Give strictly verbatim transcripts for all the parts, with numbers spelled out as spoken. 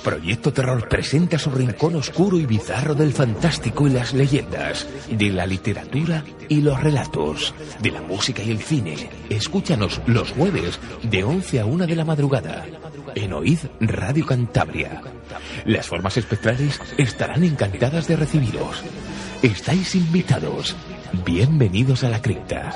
Proyecto Terror presenta su rincón oscuro y bizarro del fantástico y las leyendas, de la literatura y los relatos, de la música y el cine. Escúchanos los jueves de once a una de la madrugada en Oíd Radio Cantabria. Las formas espectrales estarán encantadas de recibiros. Estáis invitados. Bienvenidos a la cripta.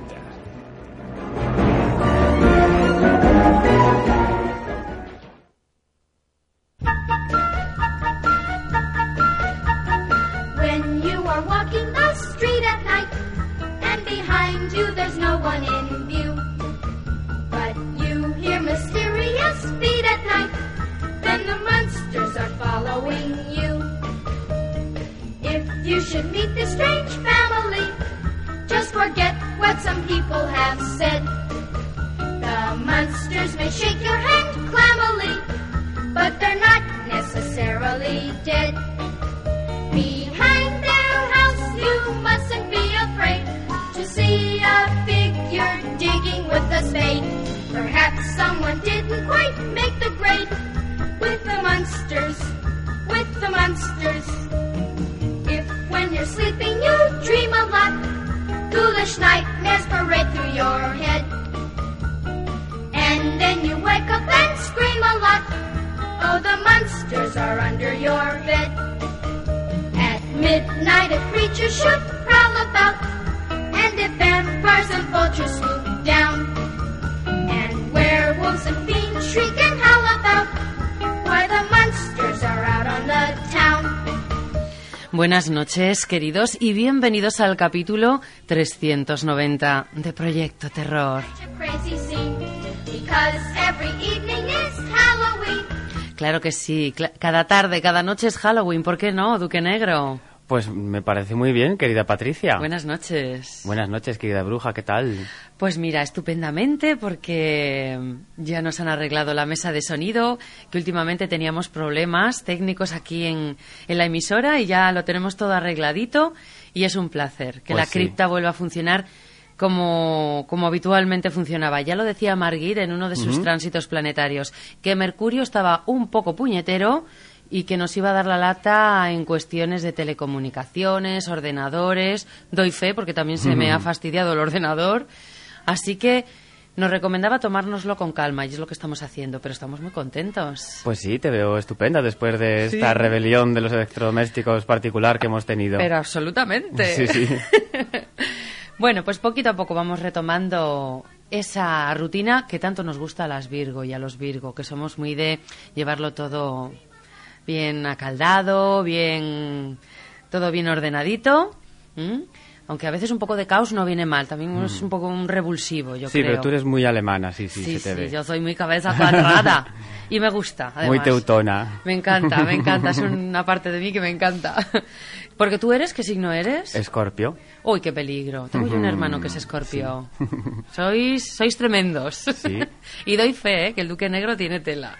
Buenas noches, queridos, y bienvenidos al capítulo trescientos noventa de Proyecto Terror. Claro que sí, cl- cada tarde, cada noche es Halloween, ¿por qué no, Duque Negro? Pues me parece muy bien, querida Patricia. Buenas noches. Buenas noches, querida Bruja, ¿qué tal? Pues mira, estupendamente, porque ya nos han arreglado la mesa de sonido, que últimamente teníamos problemas técnicos aquí en, en la emisora y ya lo tenemos todo arregladito y es un placer que pues la cripta sí. vuelva a funcionar como, como habitualmente funcionaba. Ya lo decía Margit en uno de sus uh-huh. tránsitos planetarios, que Mercurio estaba un poco puñetero y que nos iba a dar la lata en cuestiones de telecomunicaciones, ordenadores. Doy fe porque también se me ha fastidiado el ordenador. Así que nos recomendaba tomárnoslo con calma y es lo que estamos haciendo, pero estamos muy contentos. Pues sí, te veo estupenda después de esta sí. rebelión de los electrodomésticos particular que hemos tenido. Pero absolutamente. Sí, sí. Bueno, pues poquito a poco vamos retomando esa rutina que tanto nos gusta a las Virgo y a los Virgo, que somos muy de llevarlo todo bien acaldado, bien todo bien ordenadito. ¿Mm? Aunque a veces un poco de caos no viene mal, también mm. es un poco un revulsivo, yo sí, creo. Sí, pero tú eres muy alemana, sí, sí, sí, se te sí, ve. yo soy muy cabeza cuadrada y me gusta, además. Muy teutona. Me encanta, me encanta, es una parte de mí que me encanta. Porque tú eres, ¿qué signo eres? Escorpio. Uy, qué peligro, tengo yo un hermano que es Escorpio. Sí. Sois, sois tremendos. Sí. Y doy fe, ¿eh? Que el Duque Negro tiene tela.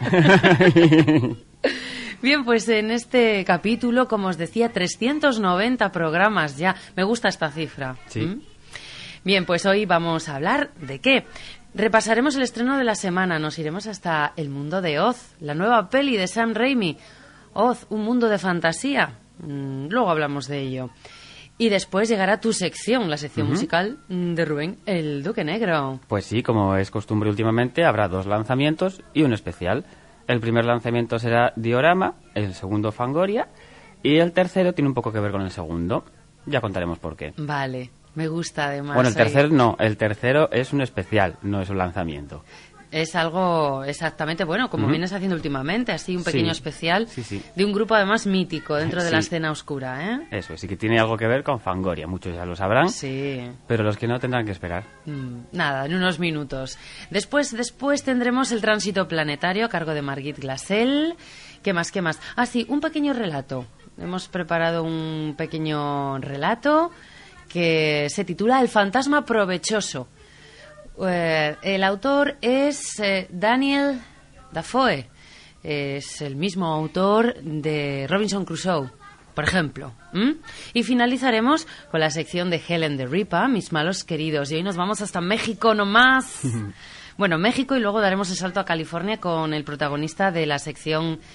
Bien, pues en este capítulo, como os decía, trescientos noventa programas ya. Me gusta esta cifra. Sí. ¿Mm? Bien, pues hoy vamos a hablar de qué. Repasaremos el estreno de la semana. Nos iremos hasta el mundo de Oz, la nueva peli de Sam Raimi. Oz, un mundo de fantasía. Mm, luego hablamos de ello. Y después llegará tu sección, la sección uh-huh. musical de Rubén, el Duque Negro. Pues sí, como es costumbre últimamente, habrá dos lanzamientos y un especial. El primer lanzamiento será Diorama, el segundo Fangoria, y el tercero tiene un poco que ver con el segundo. Ya contaremos por qué. Vale, me gusta además. Bueno, el tercero ahí. no, el tercero es un especial, no es un lanzamiento. Es algo exactamente, bueno, como uh-huh. vienes haciendo últimamente, así un pequeño sí, especial sí, sí. de un grupo además mítico dentro de sí. la escena oscura, ¿eh? Eso, sí que tiene algo que ver con Fangoria, muchos ya lo sabrán, sí. pero los que no tendrán que esperar. Mm, nada, en unos minutos. Después, después tendremos el tránsito planetario a cargo de Margit Glassell. ¿Qué más, qué más? Ah, sí, un pequeño relato. Hemos preparado un pequeño relato que se titula El fantasma provechoso. Uh, el autor es eh, Daniel Dafoe, es el mismo autor de Robinson Crusoe, por ejemplo. ¿Mm? Y finalizaremos con la sección de Helen de Ripa, mis malos queridos, y hoy nos vamos hasta México nomás. Bueno, México, y luego daremos el salto a California con el protagonista de la sección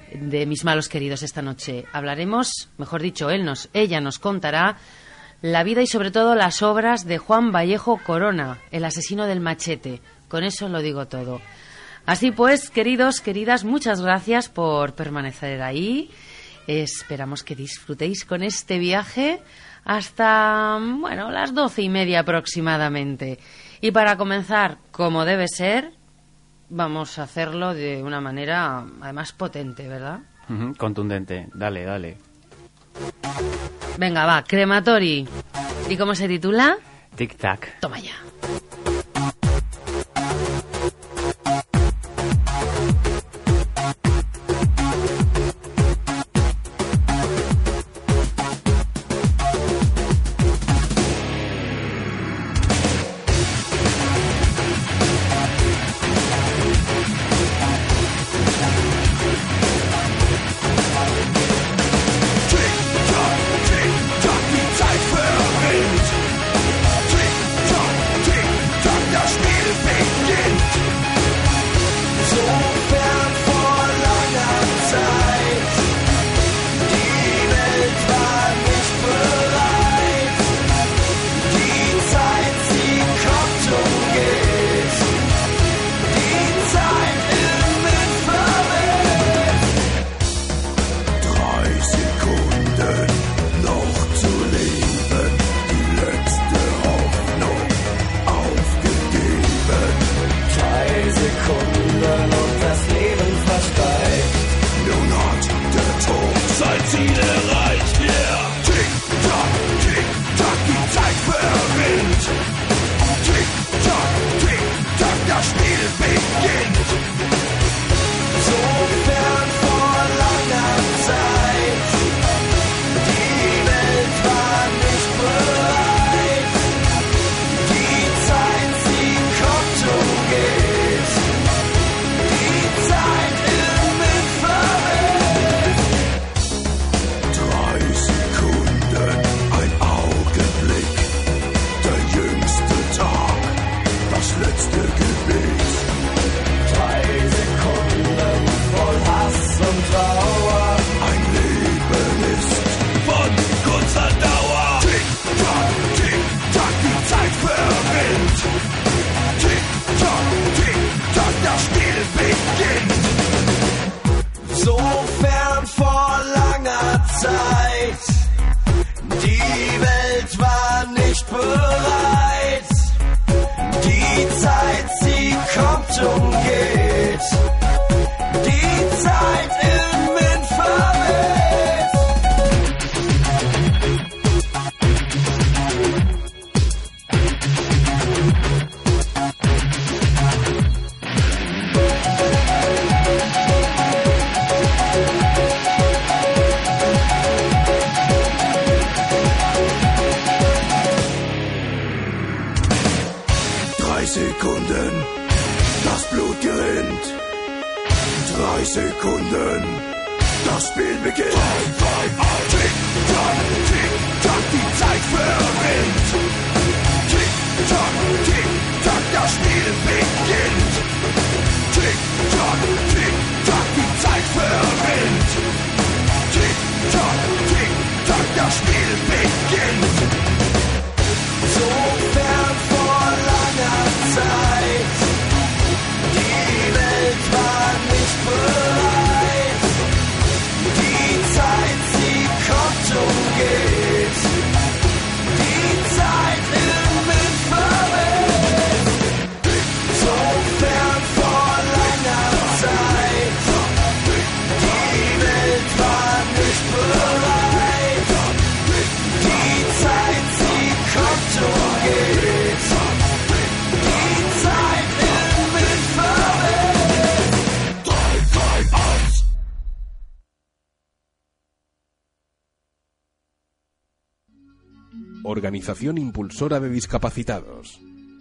de Mis malos queridos esta noche. Hablaremos, mejor dicho, él nos, ella nos contará la vida y sobre todo las obras de Juan Vallejo Corona, el asesino del machete. Con eso lo digo todo. Así pues, queridos, queridas, muchas gracias por permanecer ahí. Esperamos que disfrutéis con este viaje hasta, bueno, las doce y media aproximadamente. Y para comenzar, como debe ser, vamos a hacerlo de una manera, además, potente, ¿verdad? Uh-huh, contundente. Dale, dale. Venga, va, Crematori. ¿Y cómo se titula? Tic Tac. Toma ya. Organización impulsora de discapacitados.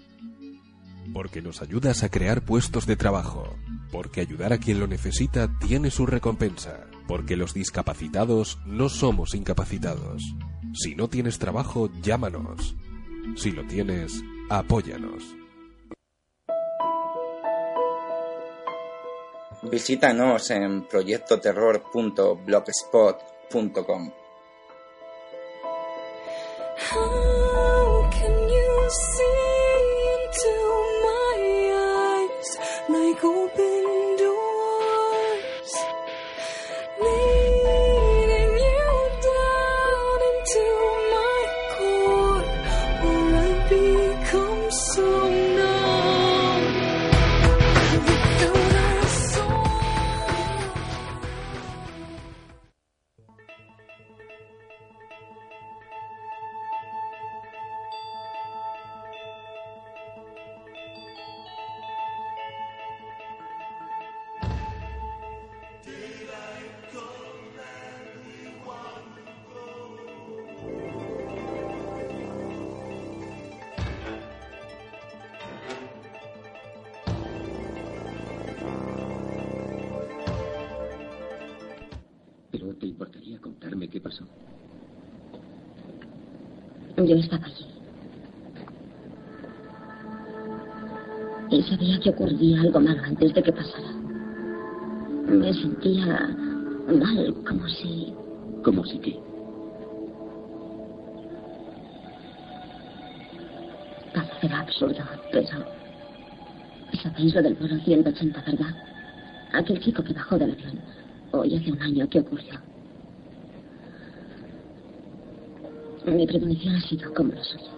Porque nos ayudas a crear puestos de trabajo. Porque ayudar a quien lo necesita tiene su recompensa. Porque los discapacitados no somos incapacitados. Si no tienes trabajo, llámanos. Si lo tienes, apóyanos. Visítanos en proyecto terror punto blogspot punto com. How can you see into my eyes like open doors, leading you down into my core, or I become so numb without a soul. ¿Pero te importaría contarme qué pasó? Yo estaba allí. Y sabía que ocurría algo malo antes de que pasara. Me sentía mal, como si... ¿Cómo si qué? Parecerá absurdo, pero... ¿Sabéis lo del vuelo ciento ochenta, verdad? Aquel chico que bajó del avión. Hoy hace un año que ocurrió. Mi premonición ha sido como la suya.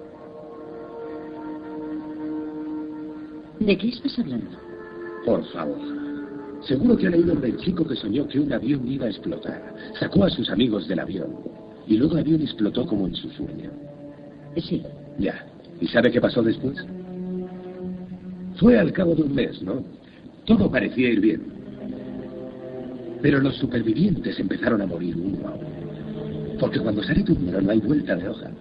¿De qué estás hablando? Por favor. Seguro que ha leído del chico que soñó que un avión iba a explotar. Sacó a sus amigos del avión. Y luego el avión explotó como en su sueño. Sí. Ya. ¿Y sabe qué pasó después? Fue al cabo de un mes, ¿no? Todo parecía ir bien. Pero los supervivientes empezaron a morir uno a uno. Porque cuando sale tu número no hay vuelta de hoja.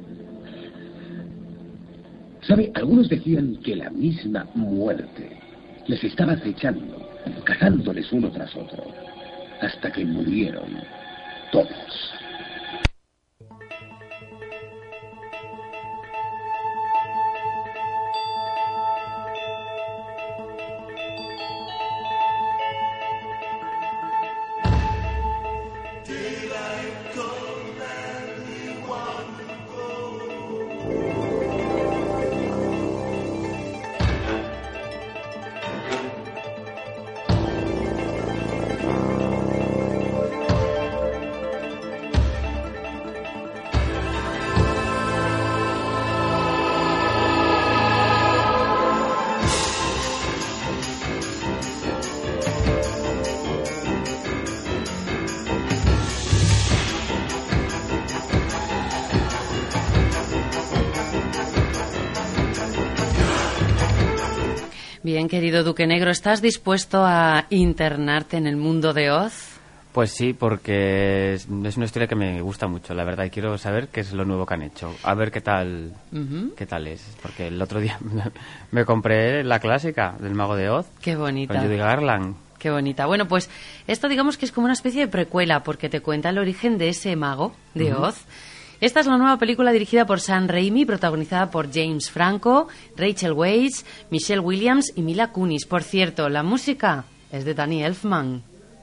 ¿Sabe? Algunos decían que la misma muerte les estaba acechando, cazándoles uno tras otro, hasta que murieron todos. Bien, querido Duque Negro, ¿estás dispuesto a internarte en el mundo de Oz? Pues sí, porque es, es una historia que me gusta mucho, la verdad, y quiero saber qué es lo nuevo que han hecho. A ver qué tal, uh-huh. qué tal es, porque el otro día me compré la clásica del Mago de Oz. Qué bonita. Con Judy Garland. Qué bonita. Bueno, pues esto digamos que es como una especie de precuela, porque te cuenta el origen de ese mago de uh-huh. Oz. Esta es la nueva película dirigida por Sam Raimi, protagonizada por James Franco, Rachel Weisz, Michelle Williams y Mila Kunis. Por cierto, la música es de Danny Elfman.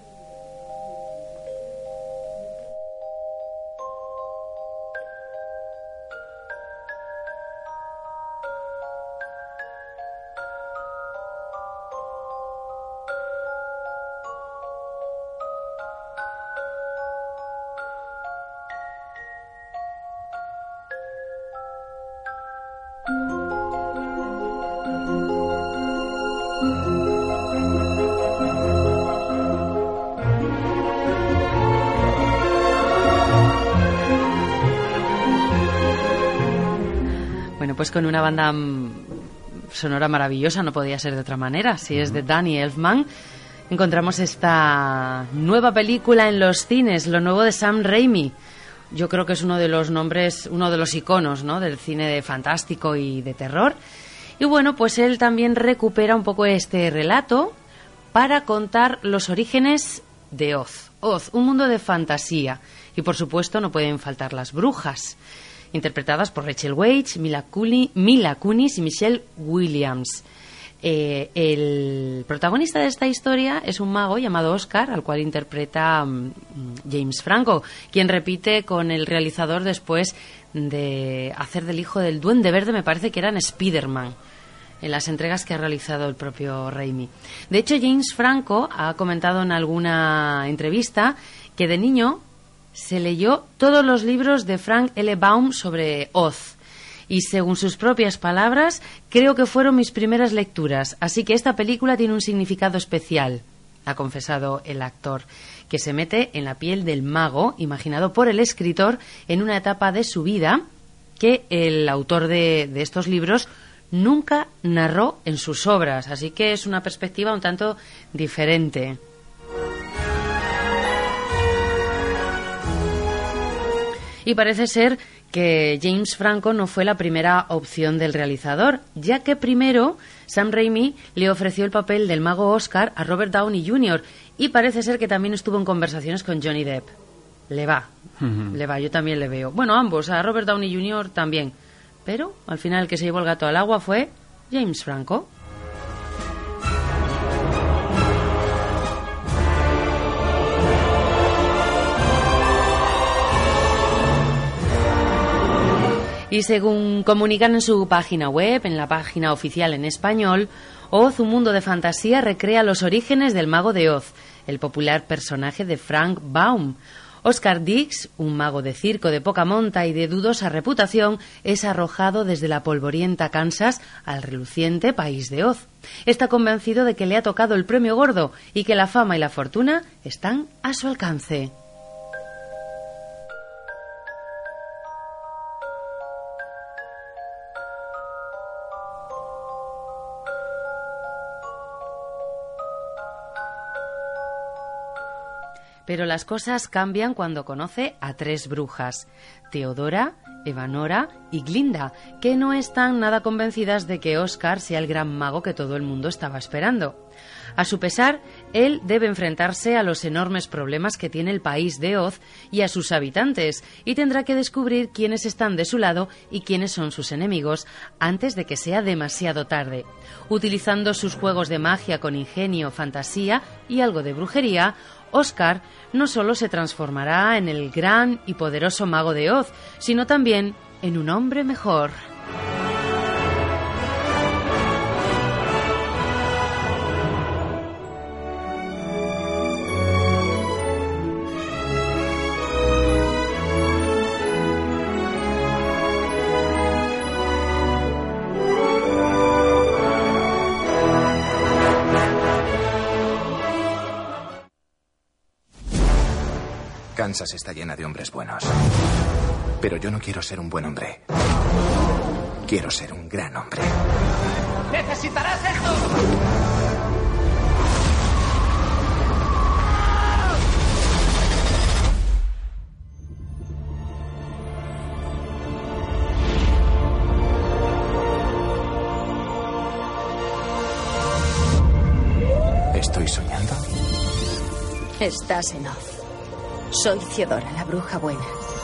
Pues con una banda sonora maravillosa, no podía ser de otra manera. Si es de Danny Elfman, encontramos esta nueva película en los cines, lo nuevo de Sam Raimi. Yo creo que es uno de los nombres, uno de los iconos, ¿no?, del cine de fantástico y de terror. Y bueno, pues él también recupera un poco este relato para contar los orígenes de Oz. Oz, un mundo de fantasía. Y por supuesto no pueden faltar las brujas, interpretadas por Rachel Weisz, Mila, Culi, Mila Kunis y Michelle Williams. Eh, el protagonista de esta historia es un mago llamado Oscar, al cual interpreta um, James Franco, quien repite con el realizador después de hacer del hijo del Duende Verde, me parece que era en Spider-Man, en las entregas que ha realizado el propio Raimi. De hecho, James Franco ha comentado en alguna entrevista que de niño se leyó todos los libros de Frank L. Baum sobre Oz. Y según sus propias palabras, creo que fueron mis primeras lecturas, así que esta película tiene un significado especial, ha confesado el actor, que se mete en la piel del mago, imaginado por el escritor en una etapa de su vida que el autor de, de estos libros nunca narró en sus obras, así que es una perspectiva un tanto diferente. Y parece ser que James Franco no fue la primera opción del realizador, ya que primero Sam Raimi le ofreció el papel del mago Oscar a Robert Downey junior y parece ser que también estuvo en conversaciones con Johnny Depp. Le va, uh-huh. le va, yo también le veo. Bueno, ambos, a Robert Downey junior también. Pero al final el que se llevó el gato al agua fue James Franco. Y según comunican en su página web, en la página oficial en español, Oz, un mundo de fantasía, recrea los orígenes del mago de Oz, el popular personaje de Frank Baum. Oscar Dix, un mago de circo de poca monta y de dudosa reputación, es arrojado desde la polvorienta Kansas al reluciente país de Oz. Está convencido de que le ha tocado el premio gordo y que la fama y la fortuna están a su alcance. Pero las cosas cambian cuando conoce a tres brujas, Teodora, Evanora y Glinda, que no están nada convencidas de que Oscar sea el gran mago que todo el mundo estaba esperando. A su pesar, él debe enfrentarse a los enormes problemas que tiene el país de Oz y a sus habitantes, y tendrá que descubrir quiénes están de su lado y quiénes son sus enemigos antes de que sea demasiado tarde. Utilizando sus juegos de magia con ingenio, fantasía y algo de brujería, Oscar no solo se transformará en el gran y poderoso mago de Oz, sino también en un hombre mejor. Kansas está llena de hombres buenos. Pero yo no quiero ser un buen hombre. Quiero ser un gran hombre. ¡Necesitarás esto! ¿Estoy soñando? Estás en Oz. Soy Theodora, la bruja buena.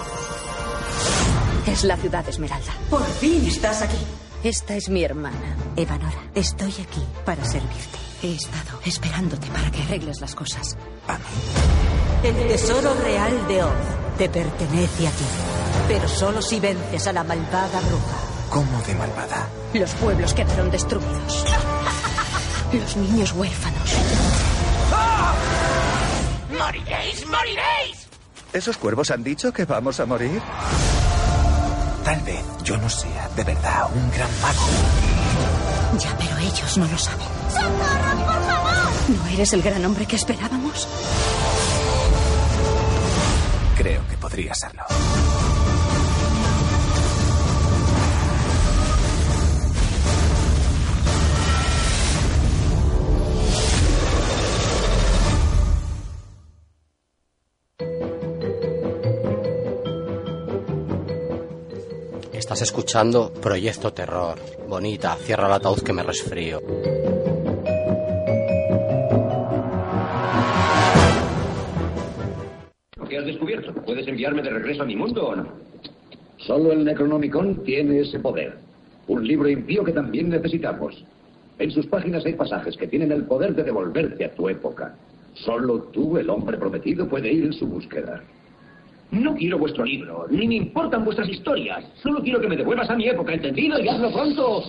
Es la ciudad Esmeralda. Por fin estás aquí. Esta es mi hermana, Evanora. Estoy aquí para servirte. He estado esperándote para que arregles las cosas. ¿A mí? El tesoro real de Oz te pertenece a ti. Pero solo si vences a la malvada bruja. ¿Cómo de malvada? Los pueblos quedaron destruidos. Los niños huérfanos. ¡Ah! ¡Moriréis, moriréis! ¿Esos cuervos han dicho que vamos a morir? Tal vez yo no sea de verdad un gran mago. Ya, pero ellos no lo saben. ¡Socorro, por favor! ¿No eres el gran hombre que esperábamos? Creo que podría serlo. Estás escuchando Proyecto Terror. Bonita, cierra el ataúd que me resfrío. ¿Qué has descubierto? ¿Puedes enviarme de regreso a mi mundo o no? Solo el Necronomicon tiene ese poder. Un libro impío que también necesitamos. En sus páginas hay pasajes que tienen el poder de devolverte a tu época. Solo tú, el hombre prometido, puede ir en su búsqueda. No quiero vuestro libro, ni me importan vuestras historias. Solo quiero que me devuelvas a mi época, ¿entendido? Y hazlo pronto.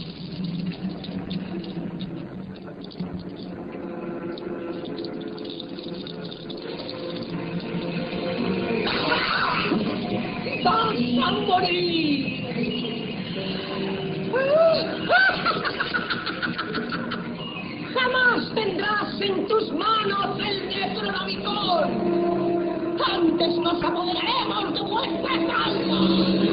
¡Vas a morir! ¡Jamás tendrás en tus manos el Necronomicon! ¡Antes nos apoderaremos de vuestras almas!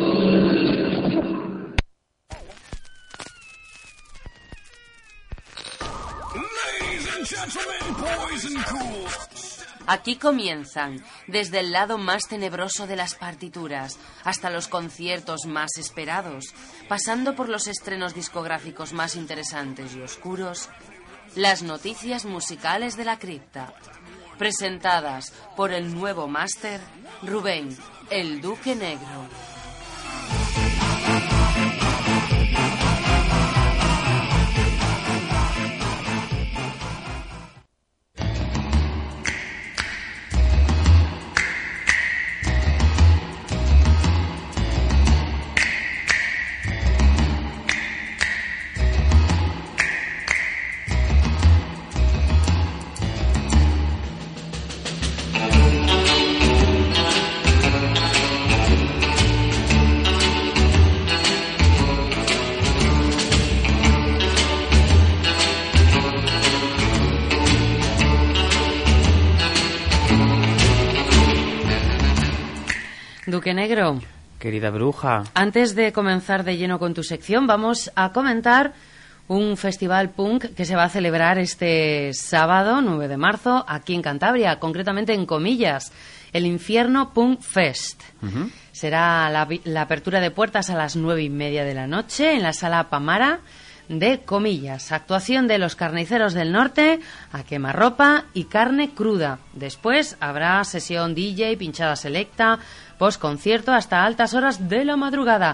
Ladies and gentlemen, boys and ghouls. Aquí comienzan, desde el lado más tenebroso de las partituras hasta los conciertos más esperados, pasando por los estrenos discográficos más interesantes y oscuros, las noticias musicales de la cripta, presentadas por el nuevo máster Rubén, el Duque Negro. Duque Negro. Querida bruja. Antes de comenzar de lleno con tu sección, vamos a comentar un festival punk que se va a celebrar este sábado, nueve de marzo, aquí en Cantabria, concretamente en Comillas, el Infierno Punk Fest. Uh-huh. Será la, la apertura de puertas a las nueve y media de la noche en la sala Pamara de Comillas. Actuación de Los Carniceros del Norte, A Quemarropa y Carne Cruda. Después habrá sesión D J, pinchada selecta, postconcierto hasta altas horas de la madrugada.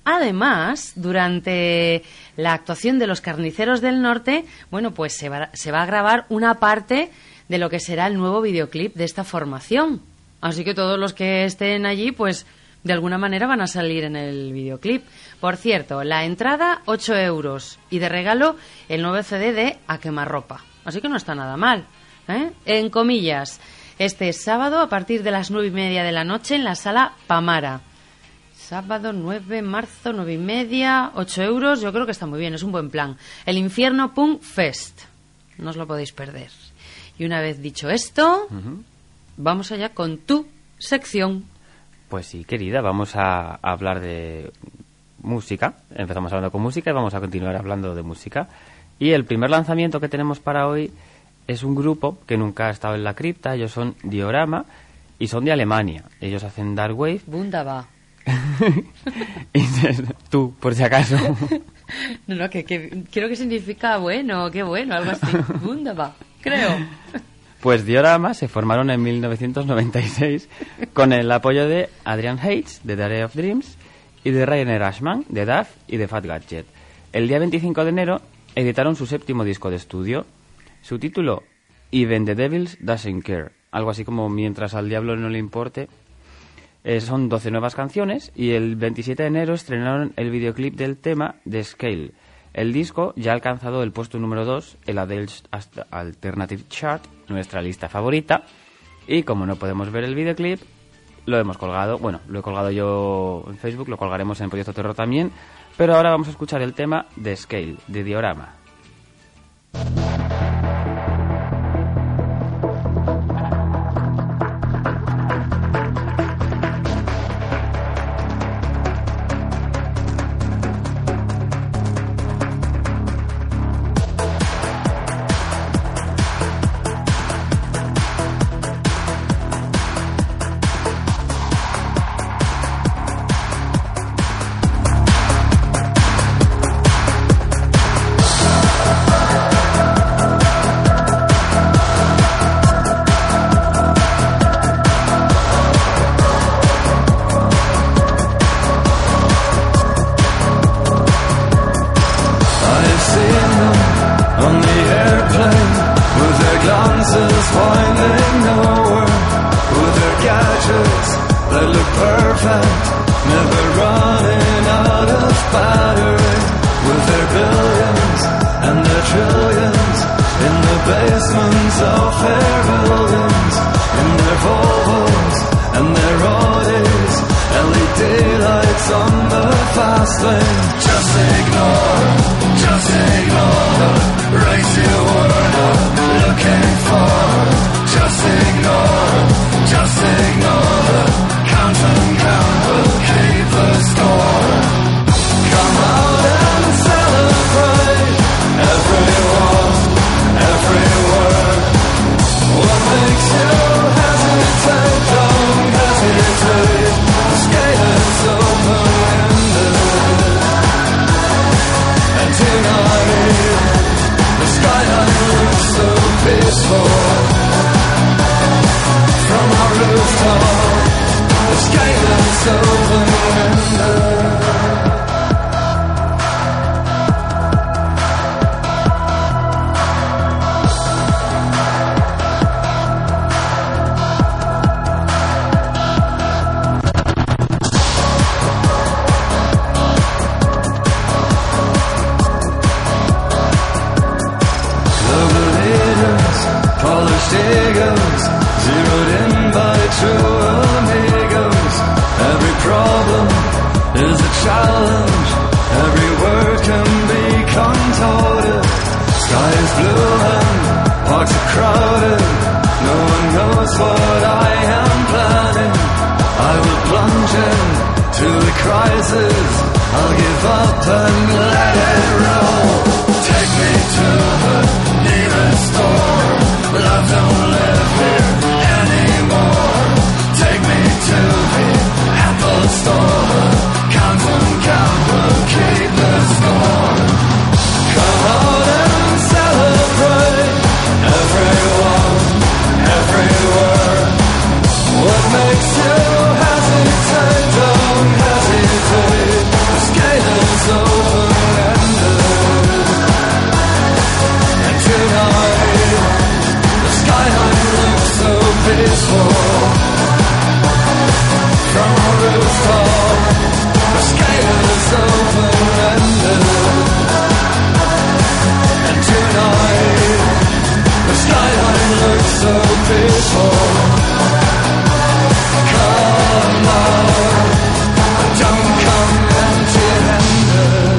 Además, durante la actuación de Los Carniceros del Norte, bueno, pues se va, se va a grabar una parte de lo que será el nuevo videoclip de esta formación. Así que todos los que estén allí, pues de alguna manera van a salir en el videoclip. Por cierto, la entrada, ocho euros. Y de regalo, el nuevo C D de A Quemarropa. Así que no está nada mal, ¿eh? En Comillas, este sábado a partir de las nueve y media de la noche en la sala Pamara. Sábado nueve de marzo, nueve y media, ocho euros. Yo creo que está muy bien, es un buen plan. El Infierno Punk Fest. No os lo podéis perder. Y una vez dicho esto, uh-huh, vamos allá con tu sección. Pues sí, querida, vamos a, a hablar de música. Empezamos hablando con música y vamos a continuar hablando de música. Y el primer lanzamiento que tenemos para hoy es un grupo que nunca ha estado en la cripta. Ellos son Diorama y son de Alemania. Ellos hacen Dark Wave. Wunderbar. Y tú, por si acaso. No, no, que, que creo que significa bueno, qué bueno, algo así. Wunderbar, creo. Pues Diorama se formaron en mil novecientos noventa y seis con el apoyo de Adrian Hates, de The Day of Dreams, y de Rainer Ashman, de D A F y de Fat Gadget. El día veinticinco de enero editaron su séptimo disco de estudio. Su título, Even the Devils Doesn't Care, algo así como Mientras al diablo no le importe. Eh, son doce nuevas canciones y el veintisiete de enero estrenaron el videoclip del tema The Scale. El disco ya ha alcanzado el puesto número dos en la Dance Alternative Chart, nuestra lista favorita. Y como no podemos ver el videoclip, lo hemos colgado. Bueno, lo he colgado yo en Facebook, lo colgaremos en Proyecto Terror también. Pero ahora vamos a escuchar el tema The Scale, de Diorama. Bye. their trillions, in the basements of their buildings, in their Volvos and their Audis, L E D lights on the fast lane. Just ignore, just ignore the race you were not looking for. Just ignore, just ignore the count and count will keep the score. Come out and celebrate everyone, every word. What makes you hesitate? Don't hesitate. The skate is open-ended. And tonight, the skyline looks so peaceful. From our rooftop, the skyline is open-ended. Egos, zeroed in by true amigos. Every problem is a challenge. Every word can be contorted. Sky is blue and parks are crowded. No one knows what I am planning. I will plunge into the crisis. I'll give up and let it roll. Take me to the nearest store. Love don't live here anymore. Take me to the Apple store. Count and count will keep the score. Come out and celebrate everyone, every word. What makes you hesitate? Don't hesitate. The skate is open-ended. And tonight, the skyline looks so peaceful. From our rooftop, the scale is open-ended. And tonight, the skyline looks so peaceful. Come on, don't come empty-handed.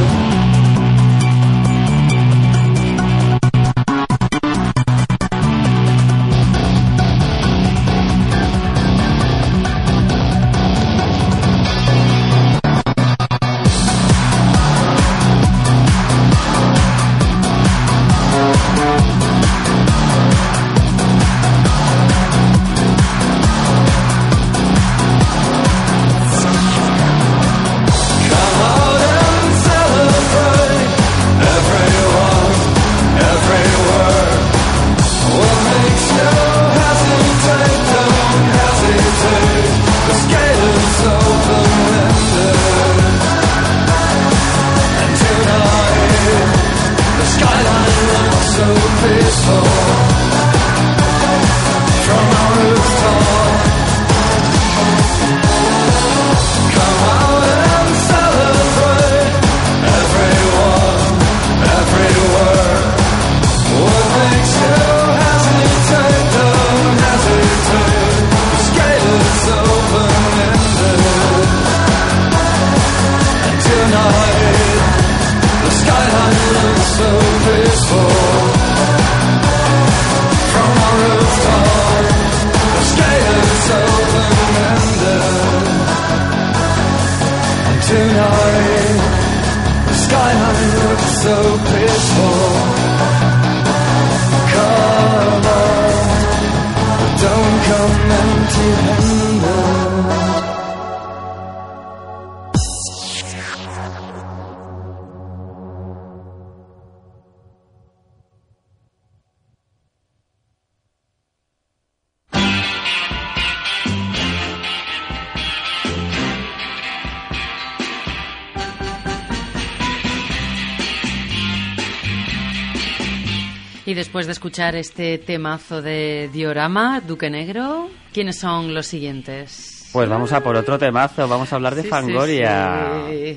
Y después de escuchar este temazo de Diorama, Duque Negro, ¿quiénes son los siguientes? Pues vamos a por otro temazo, vamos a hablar de Sí, Fangoria. sí, sí.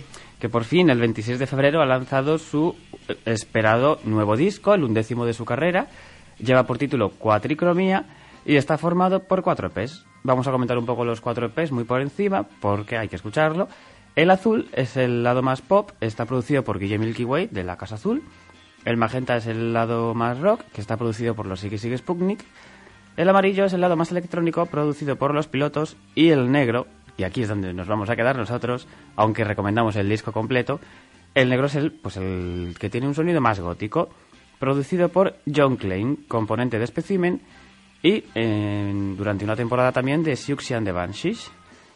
que por fin el veintiséis de febrero ha lanzado su esperado nuevo disco, el undécimo de su carrera. Lleva por título Cuatricromía y está formado por cuatro E Pes. Vamos a comentar un poco los cuatro E Pes muy por encima, porque hay que escucharlo. El azul es el lado más pop, está producido por Guille Milky Way, de la Casa Azul. El magenta es el lado más rock, que está producido por los Sigue Sigue Sputnik. El amarillo es el lado más electrónico, producido por Los Pilotos. Y el negro, y aquí es donde nos vamos a quedar nosotros, aunque recomendamos el disco completo, el negro es el, pues el que tiene un sonido más gótico, producido por John Klein, componente de Specimen, y eh, durante una temporada también de Siouxsie and the Banshees.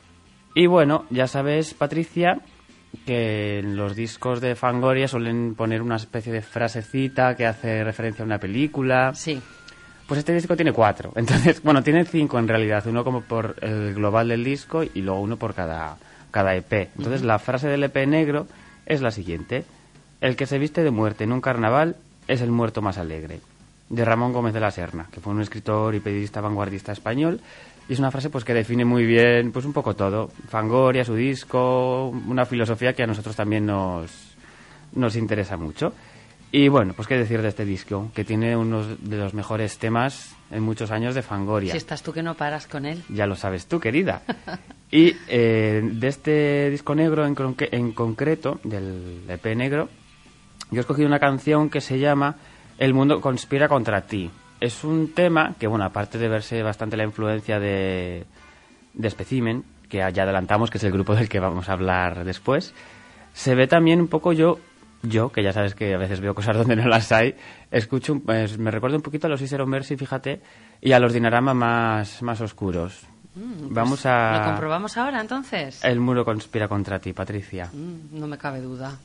Y bueno, ya sabes, Patricia, que en los discos de Fangoria suelen poner una especie de frasecita que hace referencia a una película. Sí. Pues este disco tiene cuatro. Entonces, bueno, tiene cinco en realidad. Uno como por el global del disco y luego uno por cada, cada E P. Entonces, uh-huh. La frase del E P negro es la siguiente. El que se viste de muerte en un carnaval es el muerto más alegre. De Ramón Gómez de la Serna, que fue un escritor y periodista vanguardista español. Y es una frase pues que define muy bien pues un poco todo. Fangoria, su disco, una filosofía que a nosotros también nos, nos interesa mucho. Y bueno, pues qué decir de este disco, que tiene uno de los mejores temas en muchos años de Fangoria. Si estás tú que no paras con él. Ya lo sabes tú, querida. Y eh, de este disco negro en, cron- en concreto, del E P negro, yo he escogido una canción que se llama El mundo conspira contra ti. Es un tema que, bueno, aparte de verse bastante la influencia de, de Specimen, que ya adelantamos que es el grupo del que vamos a hablar después, se ve también un poco yo, yo que ya sabes que a veces veo cosas donde no las hay, escucho, pues, me recuerda un poquito a los Cicero Mercy, fíjate, y a los Dinarama más, más oscuros. Mm, pues vamos a... ¿Lo comprobamos ahora, entonces? El muro conspira contra ti, Patricia. Mm, no me cabe duda.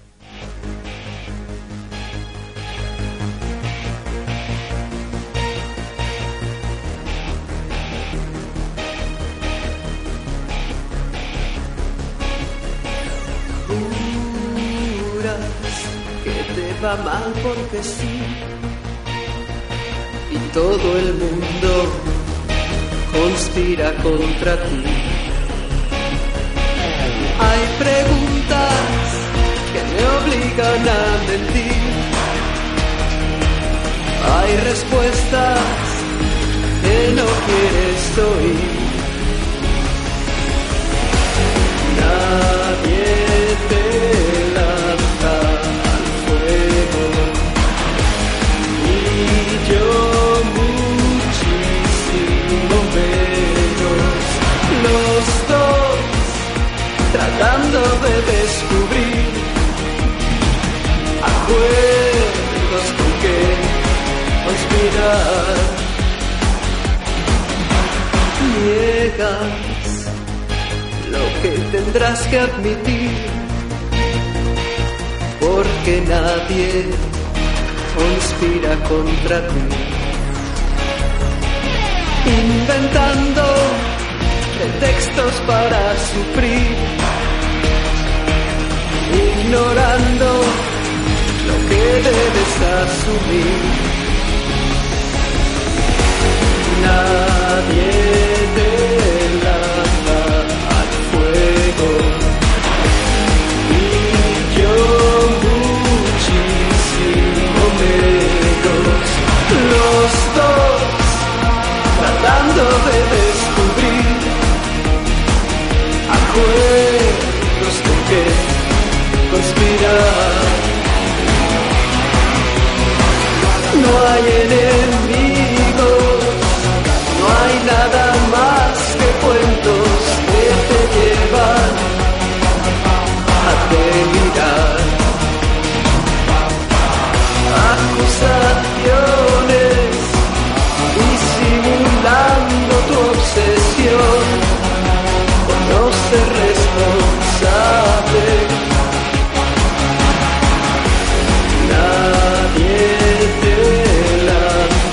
Que te va mal porque sí, y todo el mundo conspira contra ti. Hay preguntas que me obligan a mentir, hay respuestas que no quieres oír. Nadie te lanza al fuego, y yo muchísimo menos. Los dos tratando de descubrir acuerdos con que conspirar. Niegas lo que tendrás que admitir, porque nadie conspira contra ti. Inventando pretextos para sufrir, ignorando lo que debes asumir. Nadie te lanza al fuego, y yo muchísimo menos. Los dos tratando de descubrir acuerdos con que conspirar. No hay enemigos, no hay nada más que cuentos que te llevan a delirar. Acusaciones disimulando tu obsesión por no ser responsable. Nadie te lanza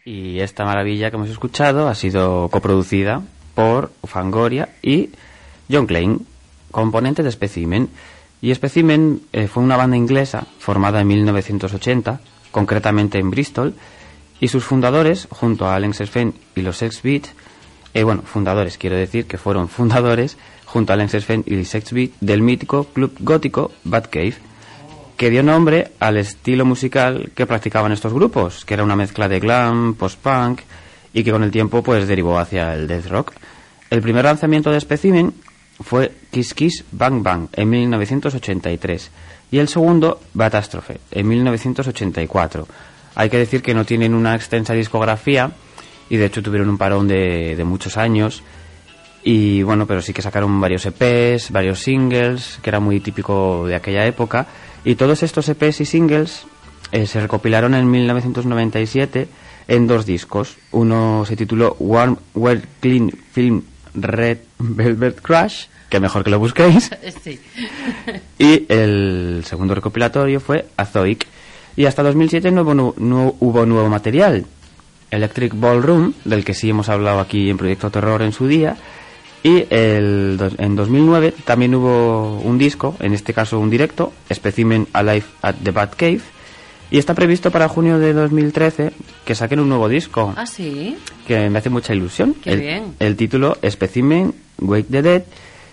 Y esta maravilla que hemos escuchado ha sido coproducida por Fangoria y John Klein, componentes de Specimen. Y Specimen eh, fue una banda inglesa formada en mil novecientos ochenta, concretamente en Bristol, y sus fundadores, junto a Alex Sven y los Sex Beat, eh, bueno, fundadores, quiero decir que fueron fundadores, junto a Alex Sven y Sex Beat, del mítico club gótico Batcave, que dio nombre al estilo musical que practicaban estos grupos, que era una mezcla de glam, post-punk, y que con el tiempo pues derivó hacia el death rock. El primer lanzamiento de Specimen fue Kiss Kiss Bang Bang en mil novecientos ochenta y tres y el segundo Batastrophe en mil novecientos ochenta y cuatro. Hay que decir que no tienen una extensa discografía y de hecho tuvieron un parón de, de muchos años, y bueno, pero sí que sacaron varios E Pes, varios singles, que era muy típico de aquella época, y todos estos E Pes y singles eh, se recopilaron en mil novecientos noventa y siete en dos discos. Uno se tituló Warm, Well Clean Film Red Velvet Crush, que mejor que lo busquéis. Sí. Y el segundo recopilatorio fue Azoic. Y hasta dos mil siete no hubo, no, no hubo nuevo material. Electric Ballroom, del que sí hemos hablado aquí en Proyecto Terror en su día. Y el, en dos mil nueve también hubo un disco, en este caso un directo, Specimen Alive at the Batcave. Y está previsto para junio de dos mil trece que saquen un nuevo disco. ¿Ah, sí? Que me hace mucha ilusión. Qué el, bien. El título, Specimen Wake the Dead.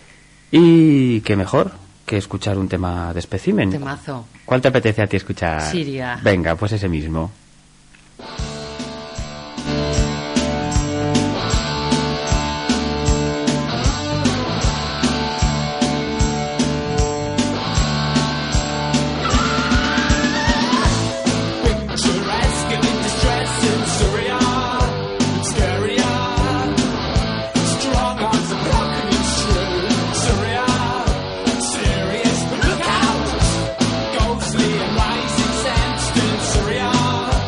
Y qué mejor que escuchar un tema de Specimen. Temazo. ¿Cuál te apetece a ti escuchar? Siria. Venga, pues ese mismo. Ghostly and rising sensed in Syria.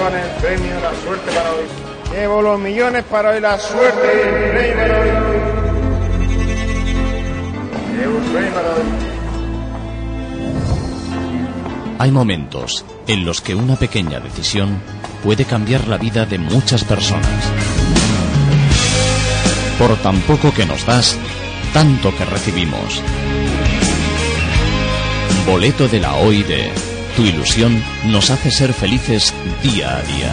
llevan el premio, la suerte para hoy. Llevo los millones para hoy, la suerte y el premio para hoy. Llevo el premio para hoy. Hay momentos en los que una pequeña decisión puede cambiar la vida de muchas personas. Por tan poco que nos das, tanto que recibimos. Boleto de la O I D. Tu ilusión nos hace ser felices día a día.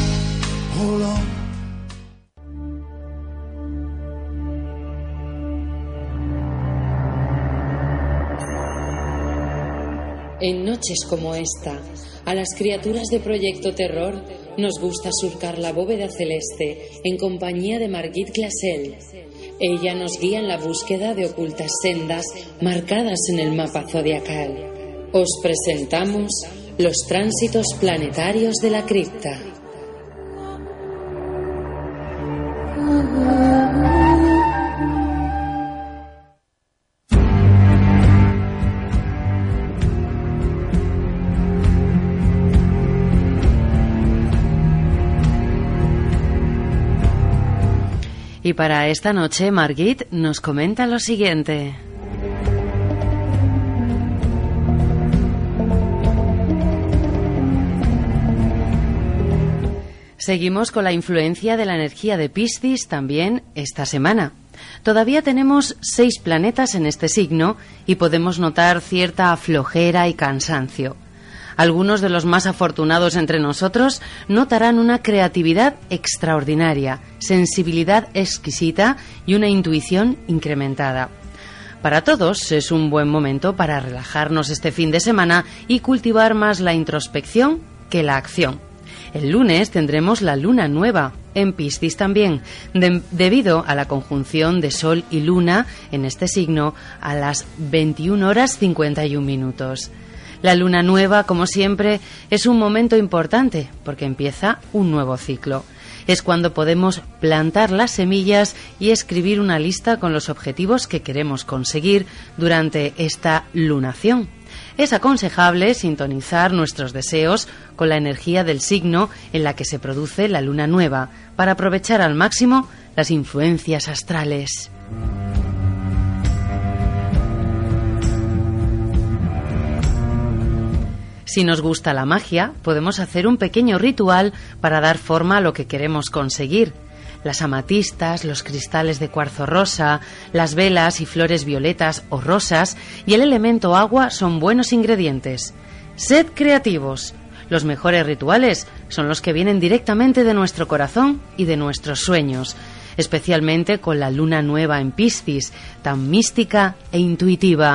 En noches como esta, a las criaturas de Proyecto Terror nos gusta surcar la bóveda celeste en compañía de Margit Glassell. Ella nos guía en la búsqueda de ocultas sendas marcadas en el mapa zodiacal. Os presentamos los tránsitos planetarios de la cripta. Y para esta noche, Margit nos comenta lo siguiente. Seguimos con la influencia de la energía de Piscis también esta semana. Todavía tenemos seis planetas en este signo y podemos notar cierta flojera y cansancio. Algunos de los más afortunados entre nosotros notarán una creatividad extraordinaria, sensibilidad exquisita y una intuición incrementada. Para todos es un buen momento para relajarnos este fin de semana y cultivar más la introspección que la acción. El lunes tendremos la luna nueva, en Piscis también, de, debido a la conjunción de Sol y Luna en este signo a las veintiuna horas cincuenta y un minutos. La luna nueva, como siempre, es un momento importante porque empieza un nuevo ciclo. Es cuando podemos plantar las semillas y escribir una lista con los objetivos que queremos conseguir durante esta lunación. Es aconsejable sintonizar nuestros deseos con la energía del signo en la que se produce la luna nueva para aprovechar al máximo las influencias astrales. Si nos gusta la magia, podemos hacer un pequeño ritual para dar forma a lo que queremos conseguir. Las amatistas, los cristales de cuarzo rosa, las velas y flores violetas o rosas y el elemento agua son buenos ingredientes. Sed creativos. Los mejores rituales son los que vienen directamente de nuestro corazón y de nuestros sueños, especialmente con la luna nueva en Piscis, tan mística e intuitiva.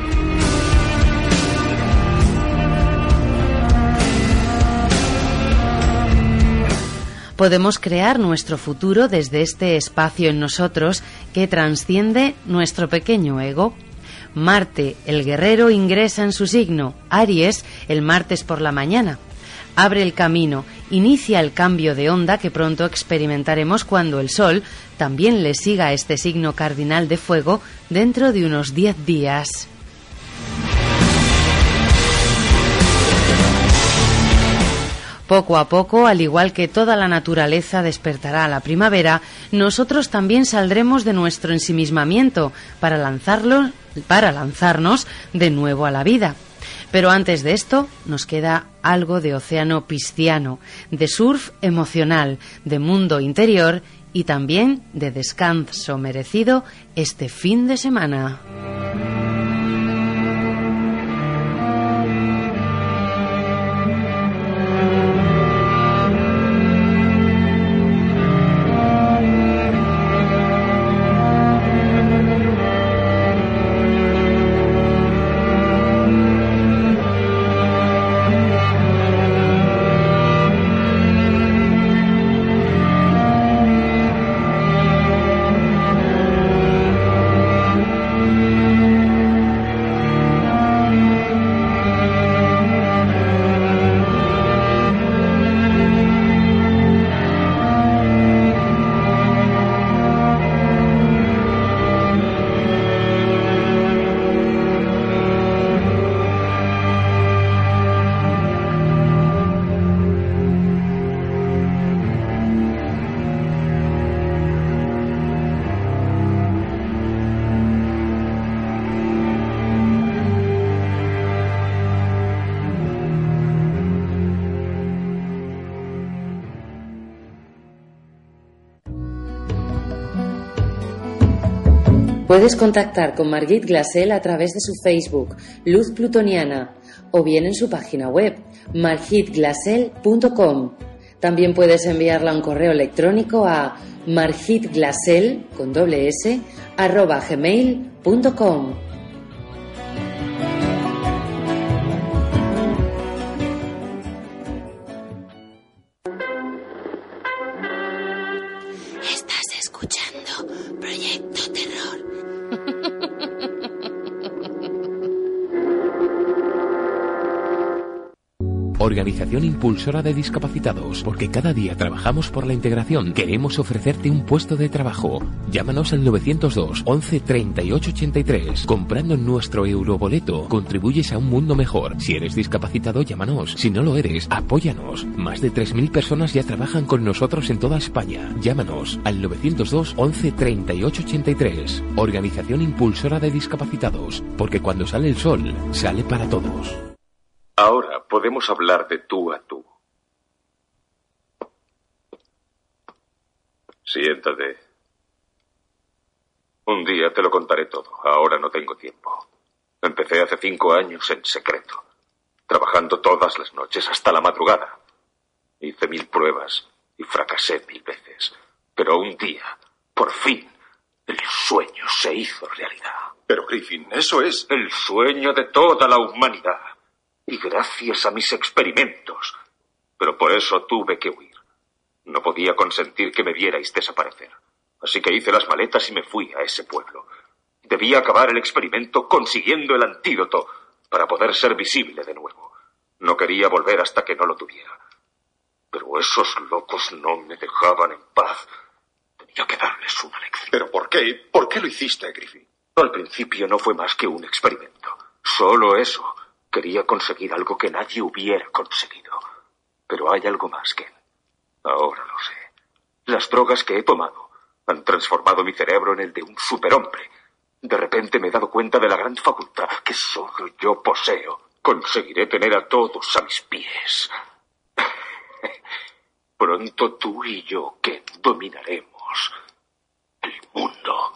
Podemos crear nuestro futuro desde este espacio en nosotros que trasciende nuestro pequeño ego. Marte, el guerrero, ingresa en su signo, Aries, el martes por la mañana. Abre el camino, inicia el cambio de onda que pronto experimentaremos cuando el Sol también le siga a este signo cardinal de fuego dentro de unos diez días. Poco a poco, al igual que toda la naturaleza despertará a la primavera, nosotros también saldremos de nuestro ensimismamiento para lanzarlo, para lanzarnos de nuevo a la vida. Pero antes de esto, nos queda algo de océano pisciano, de surf emocional, de mundo interior y también de descanso merecido este fin de semana. Puedes contactar con Margit Glassell a través de su Facebook, Luz Plutoniana, o bien en su página web, margit glassell punto com. También puedes enviarla un correo electrónico a margitglassell, con doble S, arroba gmail punto com. Estás escuchando Proyecto Terror. Organización Impulsora de Discapacitados, porque cada día trabajamos por la integración. Queremos ofrecerte un puesto de trabajo. Llámanos al novecientos dos, once, treinta y ocho ochenta y tres. Comprando nuestro euroboleto, contribuyes a un mundo mejor. Si eres discapacitado, llámanos. Si no lo eres, apóyanos. Más de tres mil personas ya trabajan con nosotros en toda España. Llámanos al novecientos dos, once, treinta y ocho ochenta y tres. Organización Impulsora de Discapacitados, porque cuando sale el sol, sale para todos. Ahora podemos hablar de tú a tú. Siéntate. Un día te lo contaré todo. Ahora no tengo tiempo. Empecé hace cinco años en secreto, trabajando todas las noches hasta la madrugada. Hice mil pruebas y fracasé mil veces. Pero un día, por fin, el sueño se hizo realidad. Pero Griffin, eso es... El sueño de toda la humanidad. Y gracias a mis experimentos. Pero por eso tuve que huir. No podía consentir que me vierais desaparecer. Así que hice las maletas y me fui a ese pueblo. Debía acabar el experimento consiguiendo el antídoto para poder ser visible de nuevo. No quería volver hasta que no lo tuviera. Pero esos locos no me dejaban en paz. Tenía que darles una lección. ¿Pero por qué? ¿Por qué lo hiciste, Griffin? Al principio no fue más que un experimento. Solo eso. Quería conseguir algo que nadie hubiera conseguido. Pero hay algo más, Ken. Ahora lo sé. Las drogas que he tomado han transformado mi cerebro en el de un superhombre. De repente me he dado cuenta de la gran facultad que solo yo poseo. Conseguiré tener a todos a mis pies. Pronto tú y yo, Ken, dominaremos el mundo.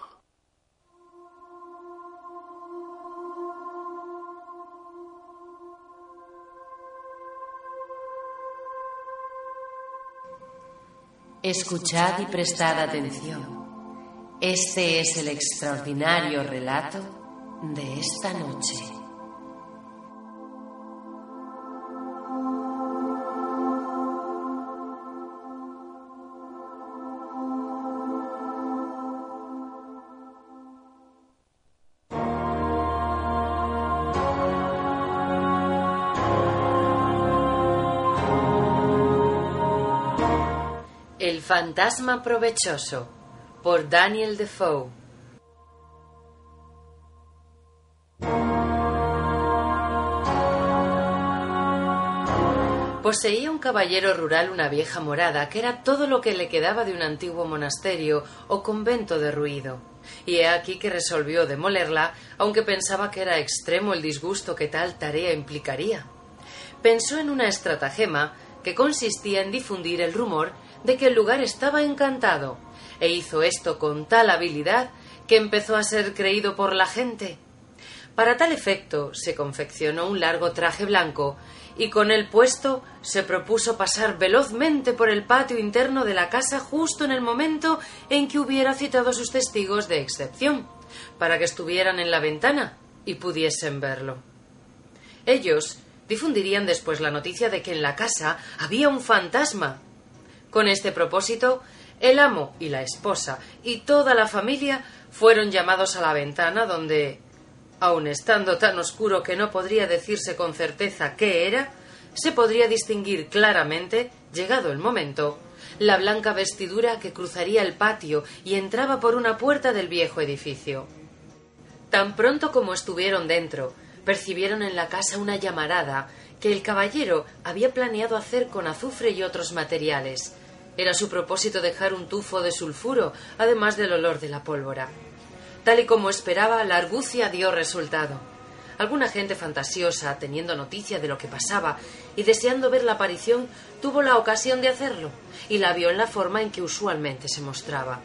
Escuchad y prestad atención. Este es el extraordinario relato de esta noche. El fantasma provechoso, por Daniel Defoe. Poseía un caballero rural una vieja morada que era todo lo que le quedaba de un antiguo monasterio o convento derruido. Y he aquí que resolvió demolerla, aunque pensaba que era extremo el disgusto que tal tarea implicaría. Pensó en una estratagema que consistía en difundir el rumor de que el lugar estaba encantado, e hizo esto con tal habilidad que empezó a ser creído por la gente. Para tal efecto se confeccionó un largo traje blanco y con él puesto se propuso pasar velozmente por el patio interno de la casa justo en el momento en que hubiera citado a sus testigos de excepción, para que estuvieran en la ventana y pudiesen verlo. Ellos difundirían después la noticia de que en la casa había un fantasma. Con este propósito, el amo y la esposa y toda la familia fueron llamados a la ventana donde, aun estando tan oscuro que no podría decirse con certeza qué era, se podría distinguir claramente, llegado el momento, la blanca vestidura que cruzaría el patio y entraba por una puerta del viejo edificio. Tan pronto como estuvieron dentro, percibieron en la casa una llamarada que el caballero había planeado hacer con azufre y otros materiales. Era su propósito dejar un tufo de sulfuro, además del olor de la pólvora. Tal y como esperaba, la argucia dio resultado. Alguna gente fantasiosa, teniendo noticia de lo que pasaba y deseando ver la aparición, tuvo la ocasión de hacerlo, y la vio en la forma en que usualmente se mostraba.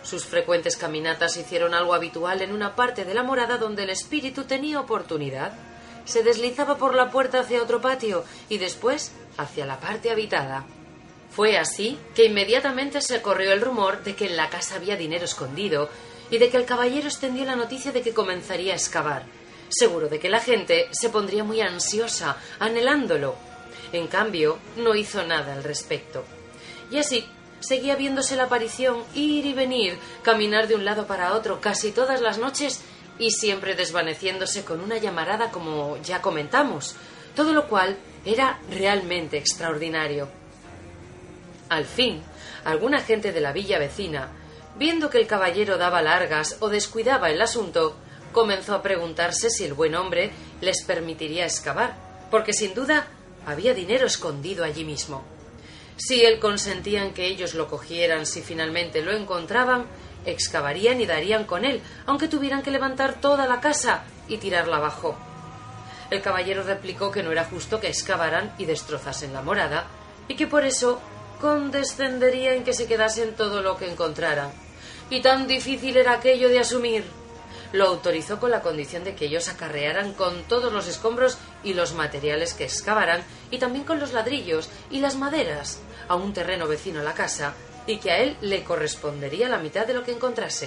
Sus frecuentes caminatas hicieron algo habitual en una parte de la morada donde el espíritu tenía oportunidad. Se deslizaba por la puerta hacia otro patio y después hacia la parte habitada. Fue así que inmediatamente se corrió el rumor de que en la casa había dinero escondido y de que el caballero extendió la noticia de que comenzaría a excavar, seguro de que la gente se pondría muy ansiosa, anhelándolo. En cambio, no hizo nada al respecto. Y así seguía viéndose la aparición ir y venir, caminar de un lado para otro casi todas las noches y siempre desvaneciéndose con una llamarada como ya comentamos, todo lo cual era realmente extraordinario. Al fin, alguna gente de la villa vecina, viendo que el caballero daba largas o descuidaba el asunto, comenzó a preguntarse si el buen hombre les permitiría excavar, porque sin duda había dinero escondido allí mismo. Si él consentía en que ellos lo cogieran, si finalmente lo encontraban, excavarían y darían con él, aunque tuvieran que levantar toda la casa y tirarla abajo. El caballero replicó que no era justo que excavaran y destrozasen la morada, y que por eso condescendería en que se quedasen todo lo que encontraran. Y tan difícil era aquello de asumir. Lo autorizó con la condición de que ellos acarrearan con todos los escombros y los materiales que excavaran, y también con los ladrillos y las maderas, a un terreno vecino a la casa, y que a él le correspondería la mitad de lo que encontrasen.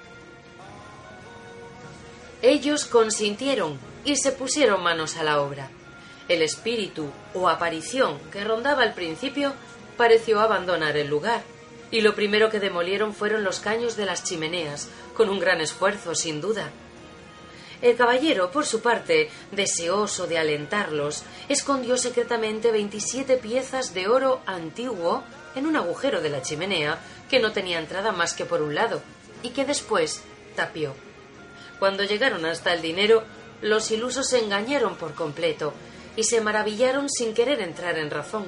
Ellos consintieron y se pusieron manos a la obra. El espíritu o aparición que rondaba al principio pareció abandonar el lugar, y lo primero que demolieron fueron los caños de las chimeneas, con un gran esfuerzo, sin duda. El caballero, por su parte, deseoso de alentarlos, escondió secretamente veintisiete piezas de oro antiguo en un agujero de la chimenea que no tenía entrada más que por un lado, y que después tapió. Cuando llegaron hasta el dinero, los ilusos se engañaron por completo y se maravillaron sin querer entrar en razón.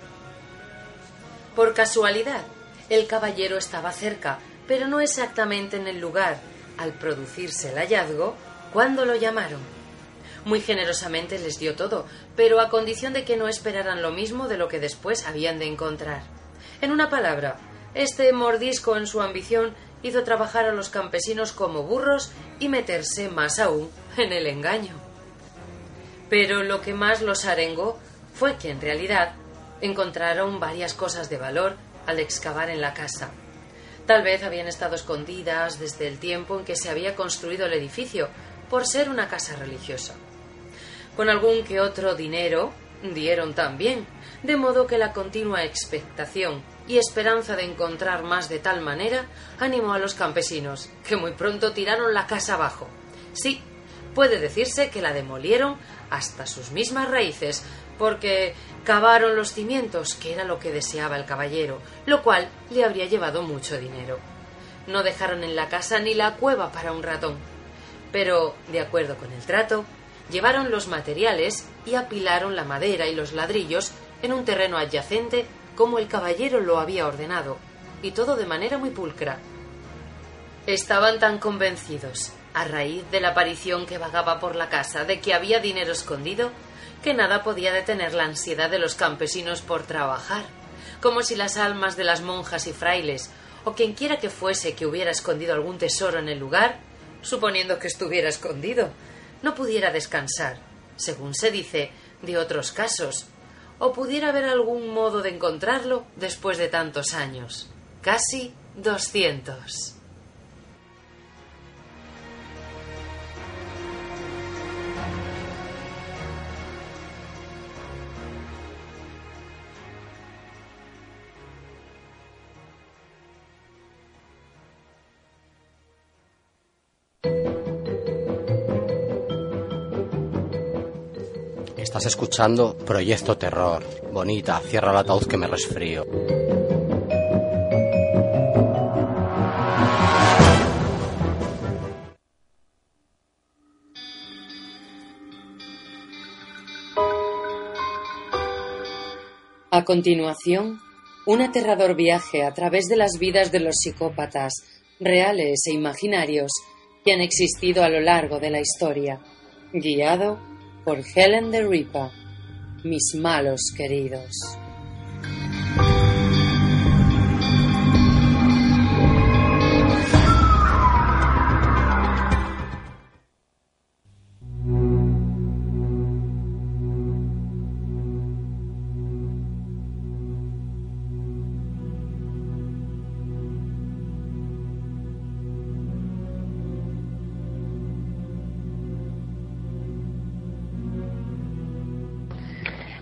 Por casualidad, el caballero estaba cerca, pero no exactamente en el lugar, al producirse el hallazgo, cuando lo llamaron. Muy generosamente les dio todo, pero a condición de que no esperaran lo mismo de lo que después habían de encontrar. En una palabra, este mordisco en su ambición hizo trabajar a los campesinos como burros y meterse más aún en el engaño. Pero lo que más los arengó fue que en realidad encontraron varias cosas de valor al excavar en la casa. Tal vez habían estado escondidas desde el tiempo en que se había construido el edificio, por ser una casa religiosa. Con algún que otro dinero dieron también, de modo que la continua expectación y esperanza de encontrar más de tal manera animó a los campesinos, que muy pronto tiraron la casa abajo. Sí, puede decirse que la demolieron hasta sus mismas raíces, porque cavaron los cimientos, que era lo que deseaba el caballero, lo cual le habría llevado mucho dinero. No dejaron en la casa ni la cueva para un ratón, pero, de acuerdo con el trato, llevaron los materiales y apilaron la madera y los ladrillos en un terreno adyacente como el caballero lo había ordenado, y todo de manera muy pulcra. Estaban tan convencidos, a raíz de la aparición que vagaba por la casa, de que había dinero escondido, que nada podía detener la ansiedad de los campesinos por trabajar, como si las almas de las monjas y frailes, o quienquiera que fuese que hubiera escondido algún tesoro en el lugar, suponiendo que estuviera escondido, no pudiera descansar, según se dice de otros casos, o pudiera haber algún modo de encontrarlo después de tantos años, casi doscientos. Estás escuchando Proyecto Terror. Bonita, cierra el ataúd que me resfrío. A continuación, un aterrador viaje a través de las vidas de los psicópatas, reales e imaginarios, que han existido a lo largo de la historia, guiado por Helen the Ripper, mis malos queridos.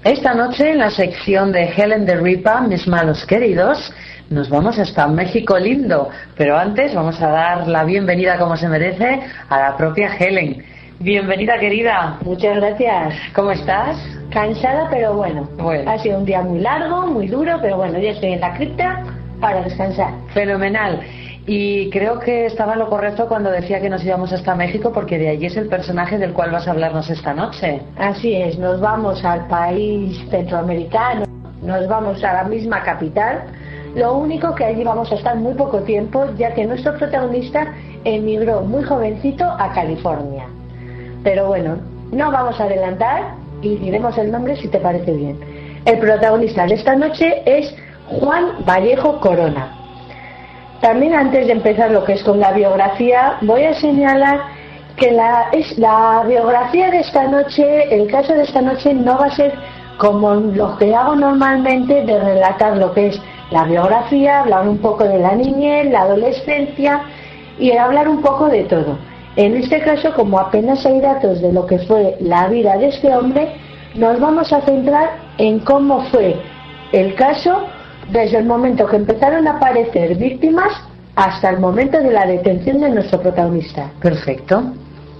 Esta noche en la sección de Helen de Ripa, Mis malos queridos, nos vamos hasta México lindo, pero antes vamos a dar la bienvenida como se merece a la propia Helen. Bienvenida, querida. Muchas gracias. ¿Cómo estás? Cansada, pero bueno. bueno. Ha sido un día muy largo, muy duro, pero bueno, ya estoy en la cripta para descansar. Fenomenal. Y creo que estaba en lo correcto cuando decía que nos íbamos hasta México, porque de allí es el personaje del cual vas a hablarnos esta noche. Así es, nos vamos al país centroamericano, nos vamos a la misma capital. Lo único que allí vamos a estar muy poco tiempo, ya que nuestro protagonista emigró muy jovencito a California. Pero bueno, no vamos a adelantar y diremos el nombre si te parece bien. El protagonista de esta noche es Juan Vallejo Corona. También, antes de empezar lo que es con la biografía, voy a señalar que la, es, la biografía de esta noche, el caso de esta noche no va a ser como lo que hago normalmente, de relatar lo que es la biografía, hablar un poco de la niñez, la adolescencia y hablar un poco de todo. En este caso, como apenas hay datos de lo que fue la vida de este hombre, nos vamos a centrar en cómo fue el caso desde el momento que empezaron a aparecer víctimas hasta el momento de la detención de nuestro protagonista. Perfecto.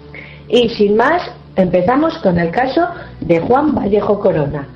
Y sin más, empezamos con el caso de Juan Vallejo Corona.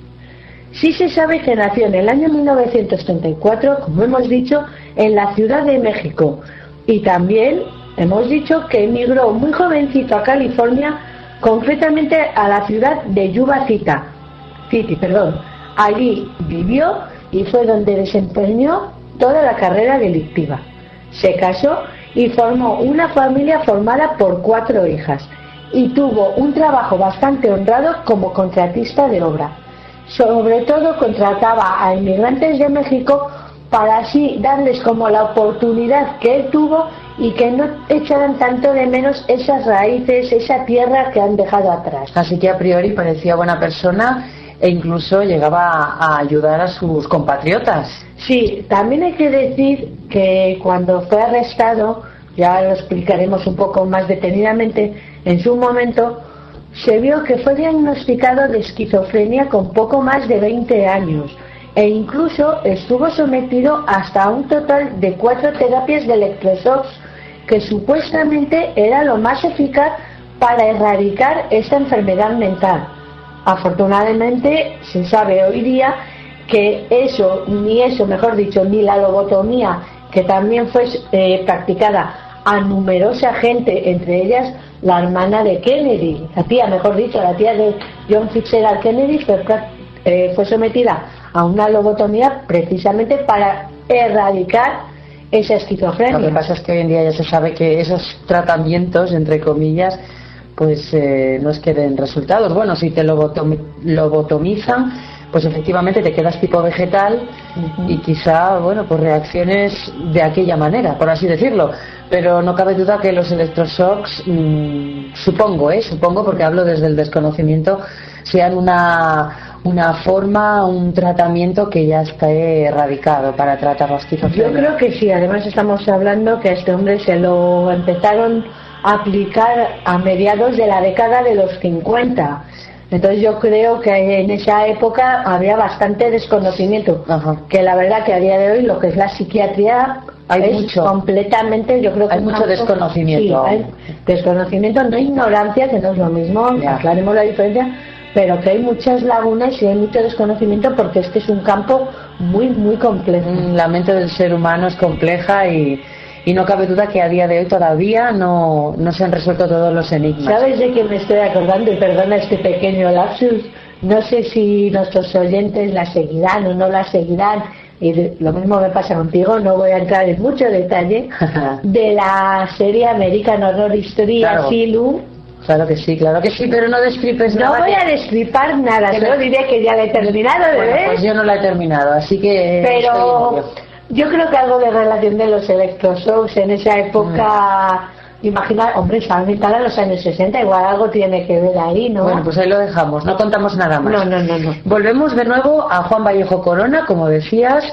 Sí se sabe que nació en el año mil novecientos treinta y cuatro, como hemos dicho, en la Ciudad de México, y también hemos dicho que emigró muy jovencito a California, concretamente a la ciudad de Yuba City. City, perdón. Allí vivió y fue donde desempeñó toda la carrera delictiva. Se casó y formó una familia formada por cuatro hijas y tuvo un trabajo bastante honrado como contratista de obra. Sobre todo contrataba a inmigrantes de México para así darles como la oportunidad que él tuvo y que no echaran tanto de menos esas raíces, esa tierra que han dejado atrás. Así que a priori parecía buena persona e incluso llegaba a ayudar a sus compatriotas. Sí, también hay que decir que cuando fue arrestado, ya lo explicaremos un poco más detenidamente, en su momento se vio que fue diagnosticado de esquizofrenia con poco más de veinte años e incluso estuvo sometido hasta un total de cuatro terapias de electroshocks, que supuestamente era lo más eficaz para erradicar esta enfermedad mental. Afortunadamente se sabe hoy día que eso, ni eso, mejor dicho, ni la lobotomía, que también fue eh, practicada a numerosa gente, entre ellas la hermana de Kennedy, la tía, mejor dicho, la tía de John Fitzgerald Kennedy, fue, eh, fue sometida a una lobotomía precisamente para erradicar esa esquizofrenia. Lo que pasa es que hoy en día ya se sabe que esos tratamientos, entre comillas, pues eh, no es que den resultados. Bueno, si te lobotom lobotomizan, pues efectivamente te quedas tipo vegetal uh-huh. y quizá, bueno, pues reacciones de aquella manera, por así decirlo. Pero no cabe duda que los electroshocks, mmm, supongo, ¿eh? Supongo, porque hablo desde el desconocimiento, sean una, una forma, un tratamiento que ya está erradicado para tratar la esquizofrenia. Yo creo que sí, además estamos hablando que a este hombre se lo empezaron a aplicar a mediados de la década de los cincuenta. Entonces yo creo que en esa época había bastante desconocimiento. Ajá. Que la verdad que a día de hoy lo que es la psiquiatría hay es mucho. completamente, yo creo que hay mucho desconocimiento. Sí, hay desconocimiento, no ignorancia, que no es lo mismo, ya. Aclaremos la diferencia, pero que hay muchas lagunas y hay mucho desconocimiento porque este es un campo muy, muy complejo. La mente del ser humano es compleja y, y no cabe duda que a día de hoy todavía no, no se han resuelto todos los enigmas. ¿Sabes de qué me estoy acordando? Y perdona este pequeño lapsus, no sé si nuestros oyentes la seguirán o no la seguirán, y de, lo mismo me pasa contigo, no voy a entrar en mucho detalle, de la serie American Horror Story, claro. Asylum. Claro que sí, claro que sí, pero no destripes no nada. No voy a destripar nada, solo diré que ya la he terminado de bueno, ver. Pues yo no la he terminado, así que... Pero yo creo que algo de relación de los electroshocks en esa época... Mm. Imaginar, hombre, se ambientada en los años sesenta, igual algo tiene que ver ahí, ¿no? Bueno, pues ahí lo dejamos, no contamos nada más. No, no, no, no. Volvemos de nuevo a Juan Vallejo Corona, como decías,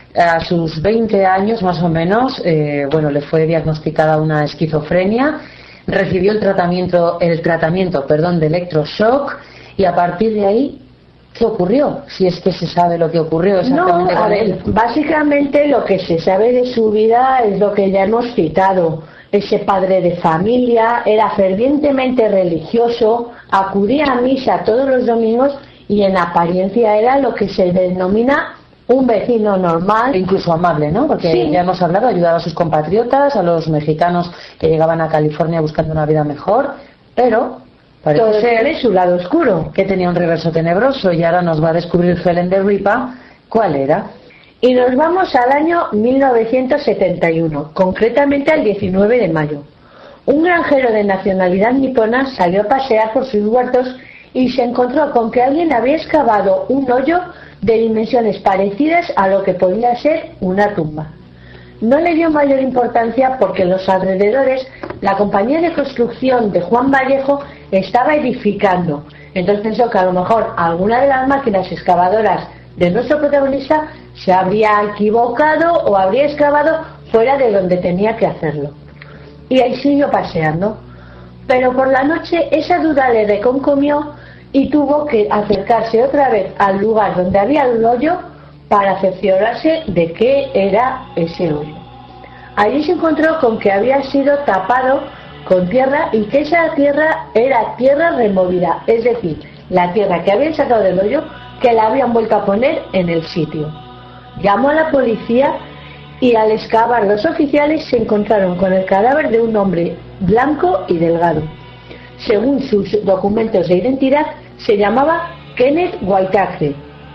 a sus veinte años más o menos, eh, bueno, le fue diagnosticada una esquizofrenia, recibió el tratamiento, el tratamiento, perdón, de electroshock, y a partir de ahí, ¿qué ocurrió? Si es que se sabe lo que ocurrió exactamente no, a con ver, él. Básicamente lo que se sabe de su vida es lo que ya hemos citado. Ese padre de familia, era fervientemente religioso, acudía a misa todos los domingos y en apariencia era lo que se denomina un vecino normal. Incluso amable, ¿no? Porque sí. ya hemos hablado, ayudaba a sus compatriotas, a los mexicanos que llegaban a California buscando una vida mejor, pero parece todo ser tiene su lado oscuro. Que tenía un reverso tenebroso y ahora nos va a descubrir Helen de Ripa cuál era. Y nos vamos al año mil novecientos setenta y uno, concretamente al diecinueve de mayo. Un granjero de nacionalidad nipona salió a pasear por sus huertos y se encontró con que alguien había excavado un hoyo de dimensiones parecidas a lo que podía ser una tumba. No le dio mayor importancia porque en los alrededores la compañía de construcción de Juan Vallejo estaba edificando. Entonces pensó que a lo mejor alguna de las máquinas excavadoras de nuestro protagonista se habría equivocado o habría excavado fuera de donde tenía que hacerlo. Y ahí siguió paseando. Pero por la noche esa duda le reconcomió y tuvo que acercarse otra vez al lugar donde había el hoyo para cerciorarse de qué era ese hoyo. Allí se encontró con que había sido tapado con tierra y que esa tierra era tierra removida, es decir, la tierra que habían sacado del hoyo que la habían vuelto a poner en el sitio. Llamó a la policía y al excavar los oficiales se encontraron con el cadáver de un hombre blanco y delgado. Según sus documentos de identidad, se llamaba Kenneth Whitaker.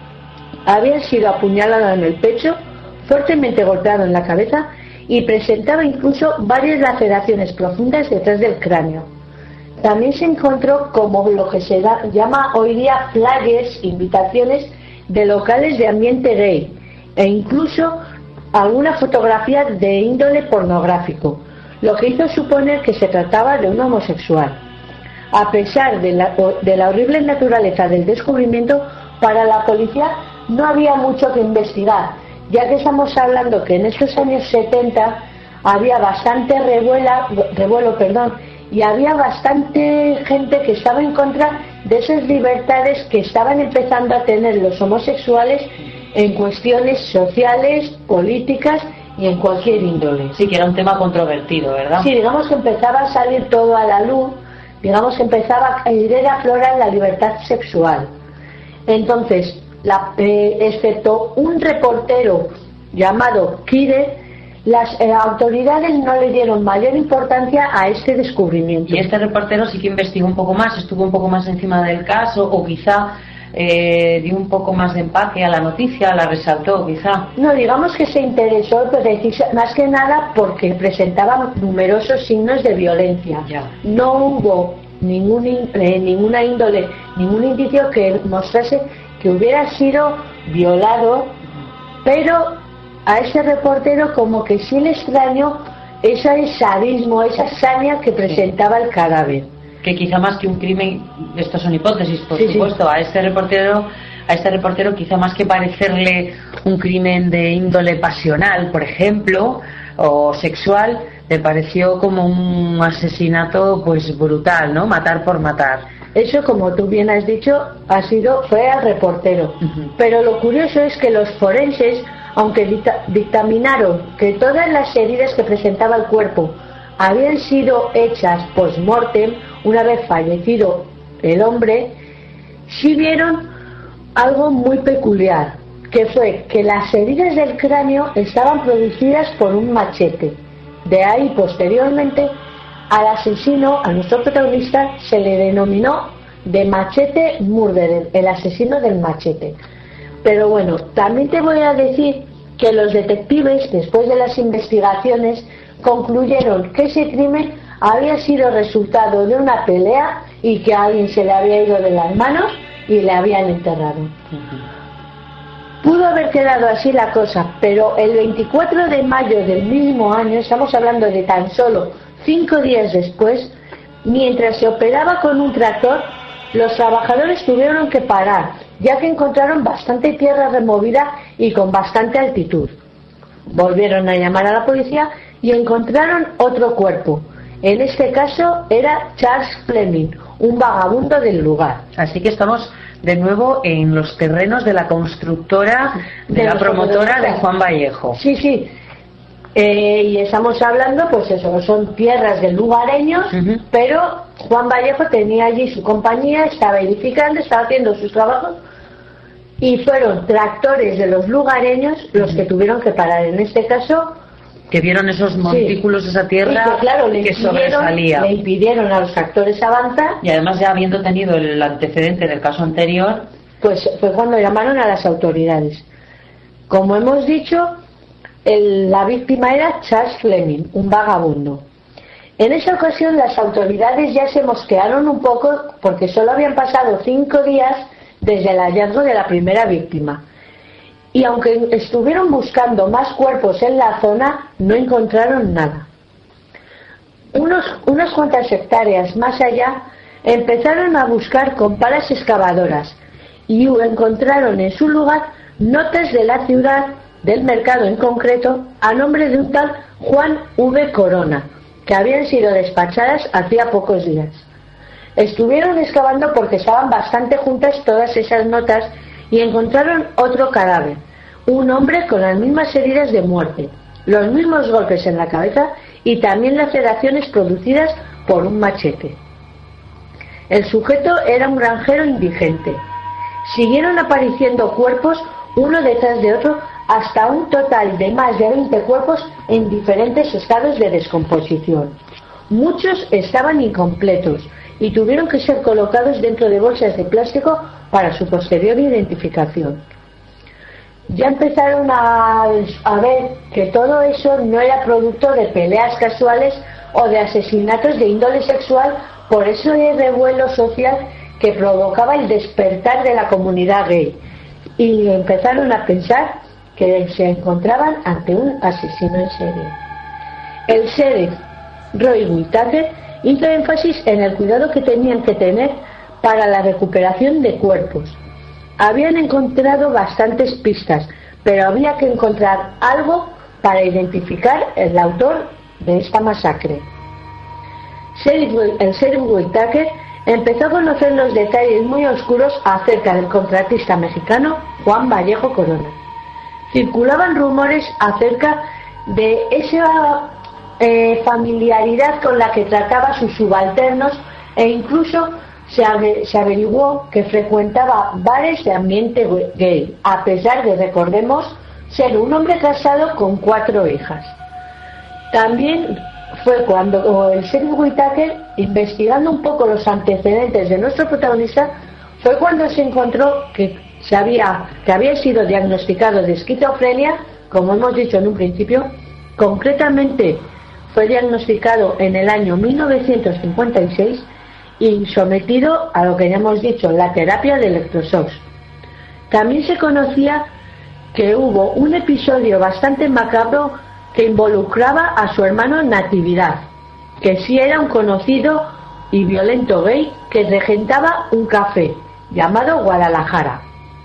Había sido apuñalado en el pecho, fuertemente golpeado en la cabeza y presentaba incluso varias laceraciones profundas detrás del cráneo. También se encontró como lo que se da, llama hoy día flyers, invitaciones de locales de ambiente gay e incluso alguna fotografía de índole pornográfico, lo que hizo suponer que se trataba de un homosexual. A pesar de la, de la horrible naturaleza del descubrimiento, para la policía no había mucho que investigar, ya que estamos hablando que en estos años setenta había bastante revuela, revuelo perdón, y había bastante gente que estaba en contra de esas libertades que estaban empezando a tener los homosexuales en cuestiones sociales, políticas y en cualquier índole. Sí, que era un tema controvertido, ¿verdad? Sí, digamos que empezaba a salir todo a la luz, digamos que empezaba a ir a aflorar la libertad sexual. Entonces, la, eh, excepto un reportero llamado Kide, las eh, autoridades no le dieron mayor importancia a este descubrimiento. Y este reportero sí que investigó un poco más, estuvo un poco más encima del caso, o quizá eh, dio un poco más de empaque a la noticia, la resaltó quizá. No, digamos que se interesó precisa, más que nada porque presentaba numerosos signos de violencia. Ya. No hubo ningún, eh, ninguna índole, ningún indicio que mostrase que hubiera sido violado, pero a ese reportero como que sí le extrañó ese sadismo, esa saña que presentaba el cadáver. Que quizá más que un crimen, esto son hipótesis por sí, supuesto, sí. a este reportero a este reportero quizá más que parecerle un crimen de índole pasional, por ejemplo, o sexual, le pareció como un asesinato pues brutal, ¿no? Matar por matar. Eso, como tú bien has dicho, ha sido fue al reportero. Uh-huh. Pero lo curioso es que los forenses, aunque dicta, dictaminaron que todas las heridas que presentaba el cuerpo habían sido hechas post-mortem, una vez fallecido el hombre, sí vieron algo muy peculiar, que fue que las heridas del cráneo estaban producidas por un machete. De ahí, posteriormente, al asesino, a nuestro protagonista, se le denominó de machete murderer, el asesino del machete. Pero bueno, también te voy a decir que los detectives, después de las investigaciones, concluyeron que ese crimen había sido resultado de una pelea y que a alguien se le había ido de las manos y le habían enterrado. Uh-huh. Pudo haber quedado así la cosa, pero el veinticuatro de mayo del mismo año, estamos hablando de tan solo cinco días después, mientras se operaba con un tractor, los trabajadores tuvieron que parar, ya que encontraron bastante tierra removida y con bastante altitud. Volvieron a llamar a la policía y encontraron otro cuerpo. En este caso era Charles Fleming, un vagabundo del lugar. Así que estamos de nuevo en los terrenos de la constructora, de, de la promotora de Juan Vallejo. Sí, sí. Eh, y estamos hablando, pues eso, son tierras de lugareños, uh-huh. pero Juan Vallejo tenía allí su compañía, estaba edificando, estaba haciendo sus trabajos, y fueron tractores de los lugareños los uh-huh. que tuvieron que parar. En este caso, que vieron esos montículos, sí. esa tierra que, claro, le que impidieron, sobresalía. Le impidieron a los tractores avanzar. Y además, ya habiendo tenido el antecedente del caso anterior, pues fue cuando llamaron a las autoridades. Como hemos dicho, el, la víctima era Charles Fleming, un vagabundo. En esa ocasión las autoridades ya se mosquearon un poco porque solo habían pasado cinco días desde el hallazgo de la primera víctima. Y aunque estuvieron buscando más cuerpos en la zona, no encontraron nada. Unos, unas cuantas hectáreas más allá, empezaron a buscar con palas excavadoras y encontraron en su lugar notas de la ciudad, del mercado en concreto, a nombre de un tal Juan V. Corona, que habían sido despachadas hacía pocos días. Estuvieron excavando porque estaban bastante juntas todas esas notas y encontraron otro cadáver, un hombre con las mismas heridas de muerte, los mismos golpes en la cabeza y también laceraciones producidas por un machete. El sujeto era un granjero indigente. Siguieron apareciendo cuerpos uno detrás de otro hasta un total de más de veinte cuerpos en diferentes estados de descomposición. Muchos estaban incompletos y tuvieron que ser colocados dentro de bolsas de plástico para su posterior identificación. Ya empezaron a, a ver que todo eso no era producto de peleas casuales o de asesinatos de índole sexual, por eso de revuelo social que provocaba el despertar de la comunidad gay, y empezaron a pensar que se encontraban ante un asesino en serie. El sheriff Roy Whittaker hizo énfasis en el cuidado que tenían que tener para la recuperación de cuerpos. Habían encontrado bastantes pistas, pero había que encontrar algo para identificar el autor de esta masacre. El sheriff Whittaker empezó a conocer los detalles muy oscuros acerca del contratista mexicano Juan Vallejo Corona. Circulaban rumores acerca de esa eh, familiaridad con la que trataba a sus subalternos, e incluso se, ave, se averiguó que frecuentaba bares de ambiente gay, a pesar de, recordemos, ser un hombre casado con cuatro hijas. También fue cuando el sheriff Whittaker, investigando un poco los antecedentes de nuestro protagonista, fue cuando se encontró que, se había, que había sido diagnosticado de esquizofrenia, como hemos dicho en un principio. Concretamente fue diagnosticado en el año mil novecientos cincuenta y seis y sometido a lo que ya hemos dicho, la terapia de electroshocks. También se conocía que hubo un episodio bastante macabro que involucraba a su hermano Natividad, que sí era un conocido y violento gay que regentaba un café llamado Guadalajara.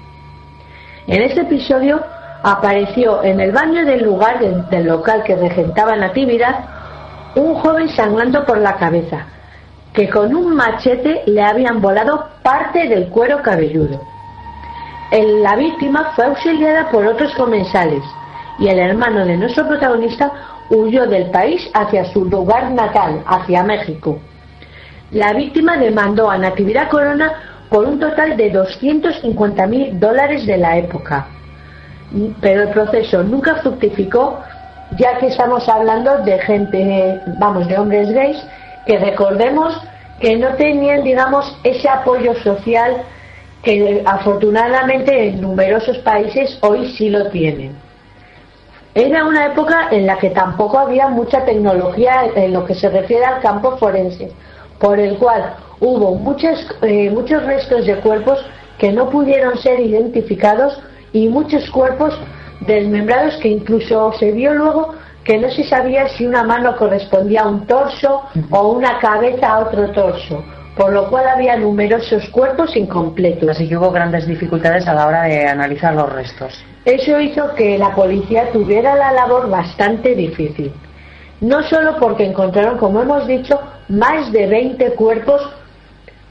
En este episodio apareció en el baño del lugar del, del local que regentaba Natividad un joven sangrando por la cabeza, que con un machete le habían volado parte del cuero cabelludo. El, la víctima fue auxiliada por otros comensales y el hermano de nuestro protagonista huyó del país hacia su lugar natal, hacia México. La víctima demandó a Natividad Corona por un total de doscientos cincuenta mil dólares de la época, pero el proceso nunca fructificó, ya que estamos hablando de gente, vamos, de hombres gays, que recordemos que no tenían, digamos, ese apoyo social que afortunadamente en numerosos países hoy sí lo tienen. Era una época en la que tampoco había mucha tecnología en lo que se refiere al campo forense, por el cual hubo muchos, eh, muchos restos de cuerpos que no pudieron ser identificados y muchos cuerpos desmembrados que incluso se vio luego que no se sabía si una mano correspondía a un torso o una cabeza a otro torso, por lo cual había numerosos cuerpos incompletos. Así que hubo grandes dificultades a la hora de analizar los restos. Eso hizo que la policía tuviera la labor bastante difícil, no solo porque encontraron, como hemos dicho, más de veinte cuerpos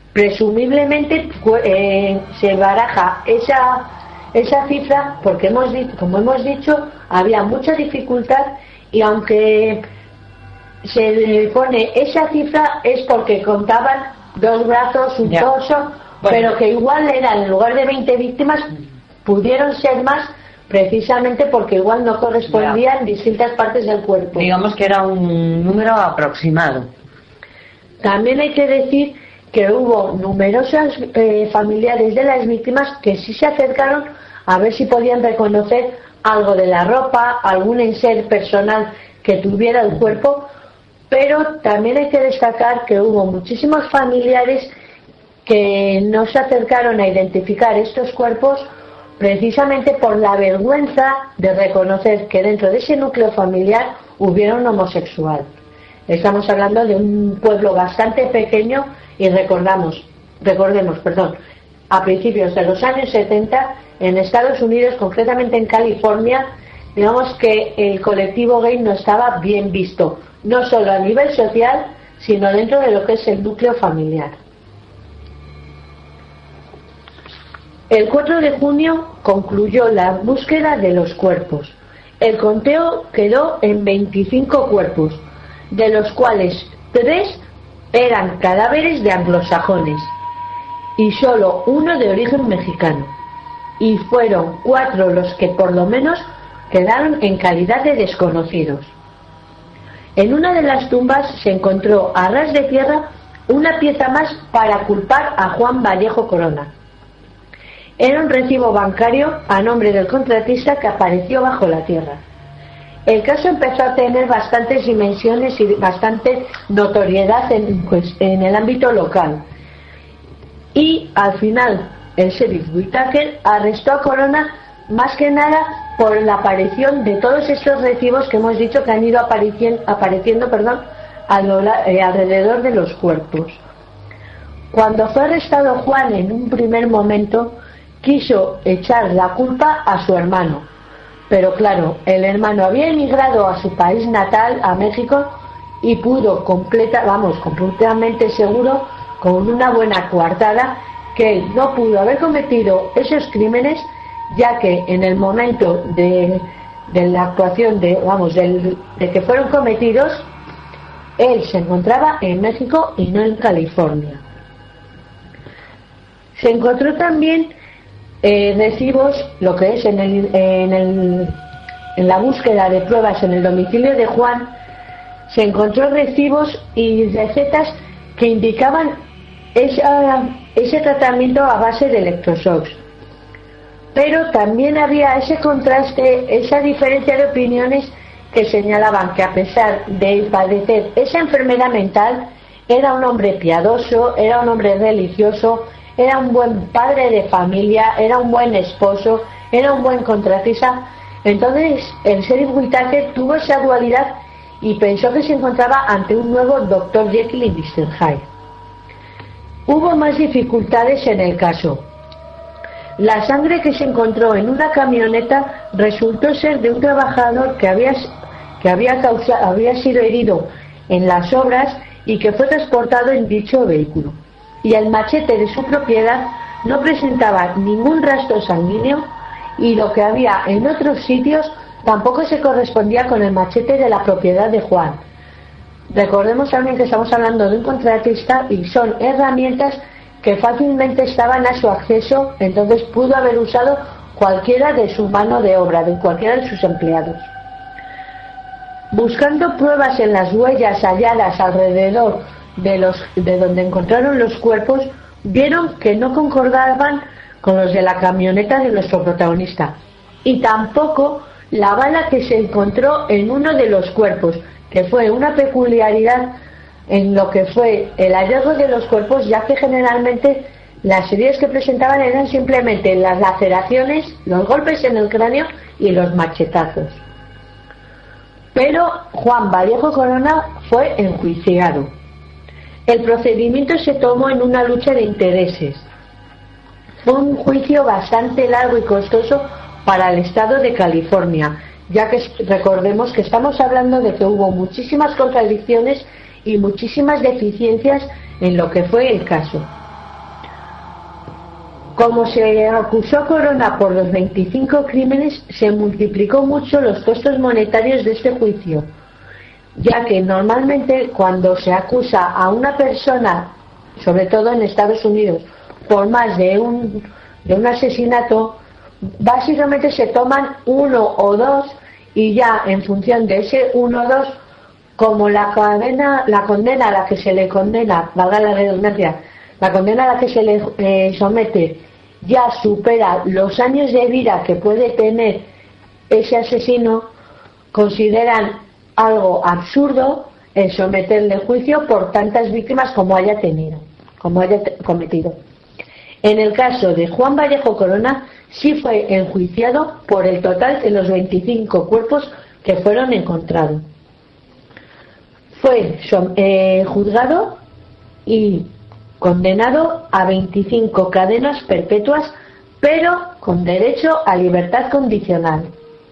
presumiblemente eh, se baraja esa esa cifra porque hemos dicho, como hemos dicho, había mucha dificultad, y aunque se le pone esa cifra es porque contaban dos brazos, un ya. torso, bueno. pero que igual eran, en lugar de veinte víctimas, pudieron ser más, precisamente porque igual no correspondían ya. distintas partes del cuerpo. Digamos que era un número aproximado. También hay que decir que hubo numerosos eh, familiares de las víctimas que sí se acercaron a ver si podían reconocer algo de la ropa, algún enser personal que tuviera el cuerpo, pero también hay que destacar que hubo muchísimos familiares que no se acercaron a identificar estos cuerpos precisamente por la vergüenza de reconocer que dentro de ese núcleo familiar hubiera un homosexual. Estamos hablando de un pueblo bastante pequeño y recordamos, recordemos, perdón, a principios de los años setenta en Estados Unidos, concretamente en California, digamos que el colectivo gay no estaba bien visto, no solo a nivel social, sino dentro de lo que es el núcleo familiar. El cuatro de junio concluyó la búsqueda de los cuerpos. El conteo quedó en veinticinco cuerpos, de los cuales tres eran cadáveres de anglosajones y solo uno de origen mexicano. Y fueron cuatro los que por lo menos quedaron en calidad de desconocidos. En una de las tumbas se encontró a ras de tierra una pieza más para culpar a Juan Vallejo Corona. Era un recibo bancario a nombre del contratista que apareció bajo la tierra. El caso empezó a tener bastantes dimensiones y bastante notoriedad en, pues, en el ámbito local. Y al final el sheriff Whittaker arrestó a Corona más que nada por la aparición de todos estos recibos que hemos dicho que han ido apareciendo, apareciendo perdón, alrededor de los cuerpos. Cuando fue arrestado Juan, en un primer momento quiso echar la culpa a su hermano, pero claro, el hermano había emigrado a su país natal, a México, y pudo completa, vamos, completamente seguro, con una buena coartada, que él no pudo haber cometido esos crímenes, ya que en el momento de, de la actuación de, vamos, del, de que fueron cometidos, él se encontraba en México y no en California. Se encontró también eh, recibos, lo que es en, el, en, el, en la búsqueda de pruebas en el domicilio de Juan, se encontró recibos y recetas que indicaban esa, ese tratamiento a base de electroshocks. Pero también había ese contraste, esa diferencia de opiniones que señalaban que a pesar de padecer esa enfermedad mental, era un hombre piadoso, era un hombre religioso, era un buen padre de familia, era un buen esposo, era un buen contratista. Entonces el sheriff Whittaker tuvo esa dualidad y pensó que se encontraba ante un nuevo doctor Jekyll y mister Hyde. Hubo más dificultades en el caso. La sangre que se encontró en una camioneta resultó ser de un trabajador que había, que había, causado, había sido herido en las obras y que fue transportado en dicho vehículo. Y el machete de su propiedad no presentaba ningún rastro sanguíneo, y lo que había en otros sitios tampoco se correspondía con el machete de la propiedad de Juan. Recordemos también que estamos hablando de un contratista y son herramientas que fácilmente estaban a su acceso, entonces pudo haber usado cualquiera de su mano de obra, de cualquiera de sus empleados. Buscando pruebas en las huellas halladas alrededor de, los, de donde encontraron los cuerpos, vieron que no concordaban con los de la camioneta de nuestro protagonista, y tampoco la bala que se encontró en uno de los cuerpos, que fue una peculiaridad en lo que fue el hallazgo de los cuerpos, ya que generalmente las heridas que presentaban eran simplemente las laceraciones, los golpes en el cráneo y los machetazos. Pero Juan Vallejo Corona fue enjuiciado. El procedimiento se tomó en una lucha de intereses. Fue un juicio bastante largo y costoso para el estado de California, ya que recordemos que estamos hablando de que hubo muchísimas contradicciones y muchísimas deficiencias en lo que fue el caso. Como se acusó a Corona por los veinticinco crímenes, se multiplicó mucho los costos monetarios de este juicio, ya que normalmente cuando se acusa a una persona, sobre todo en Estados Unidos, por más de un, de un asesinato, básicamente se toman uno o dos y ya en función de ese uno o dos, como la condena, la condena a la que se le condena, valga la redundancia, la condena a la que se le eh, somete ya supera los años de vida que puede tener ese asesino, consideran algo absurdo el someterle a juicio por tantas víctimas como haya tenido, como haya t- cometido. En el caso de Juan Vallejo Corona, sí fue enjuiciado por el total de los veinticinco cuerpos que fueron encontrados. Fue eh, juzgado y condenado a veinticinco cadenas perpetuas, pero con derecho a libertad condicional.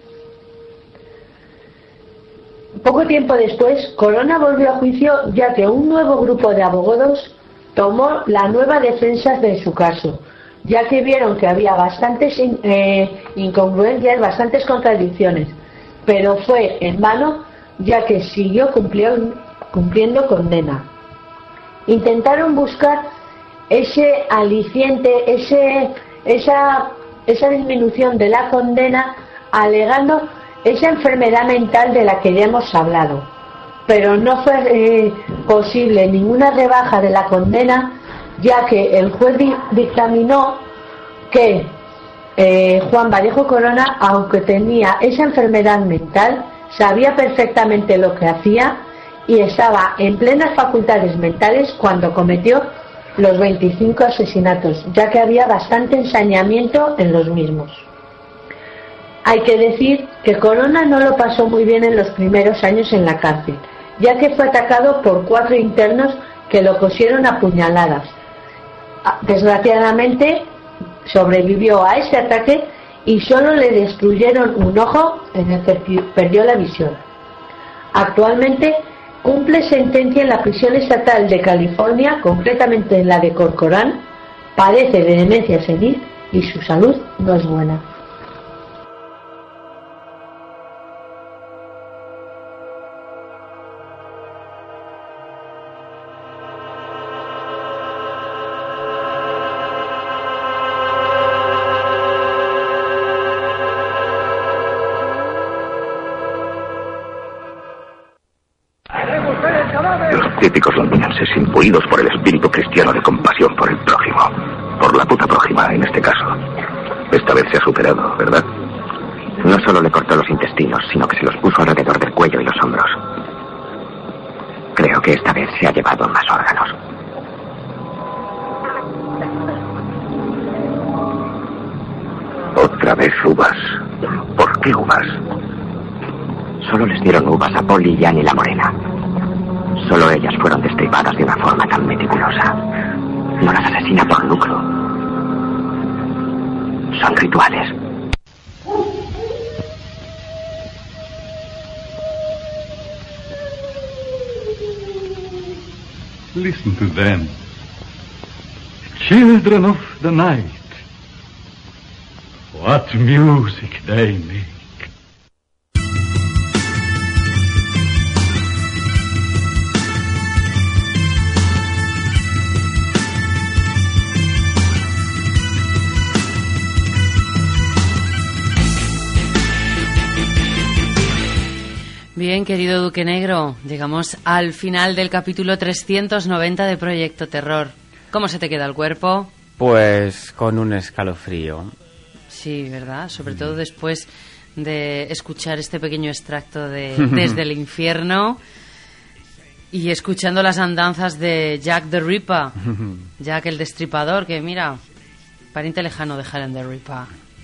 Poco tiempo después, Corona volvió a juicio, ya que un nuevo grupo de abogados tomó la nueva defensa de su caso, ya que vieron que había bastantes eh, incongruencias, bastantes contradicciones, pero fue en vano, ya que siguió cumpliendo, cumpliendo condena. Intentaron buscar ese aliciente, ese, esa, esa disminución de la condena, alegando esa enfermedad mental de la que ya hemos hablado, pero no fue eh, posible ninguna rebaja de la condena, ya que el juez di- dictaminó que eh, Juan Vallejo Corona, aunque tenía esa enfermedad mental, sabía perfectamente lo que hacía y estaba en plenas facultades mentales cuando cometió los veinticinco asesinatos, ya que había bastante ensañamiento en los mismos. Hay que decir que Corona no lo pasó muy bien en los primeros años en la cárcel, ya que fue atacado por cuatro internos que lo cosieron a puñaladas. Desgraciadamente sobrevivió a ese ataque y solo le destruyeron un ojo en el que perdió la visión. Actualmente cumple sentencia en la prisión estatal de California, concretamente en la de Corcoran. Padece de demencia senil y su salud no es buena. Típicos londinenses imbuidos por el espíritu cristiano de compasión por el prójimo, por la puta prójima en este caso. Esta vez se ha superado, ¿verdad? No solo le cortó los intestinos, sino que se los puso alrededor del cuello y los hombros. Creo que esta vez se ha llevado más órganos. Otra vez uvas. ¿Por qué uvas? Solo les dieron uvas a Polly y Annie la Morena. Solo ellas fueron destripadas de una forma tan meticulosa. No las asesina por lucro. Son rituales. Listen to them. Children of the night. What music they make. Bien, querido Duque Negro, llegamos al final del capítulo trescientos noventa de Proyecto Terror. ¿Cómo se te queda el cuerpo? Pues con un escalofrío. Sí, ¿verdad? Sobre todo después de escuchar este pequeño extracto de Desde el Infierno y escuchando las andanzas de Jack the Ripper, Jack el Destripador, que mira, pariente lejano de Helen the Ripper.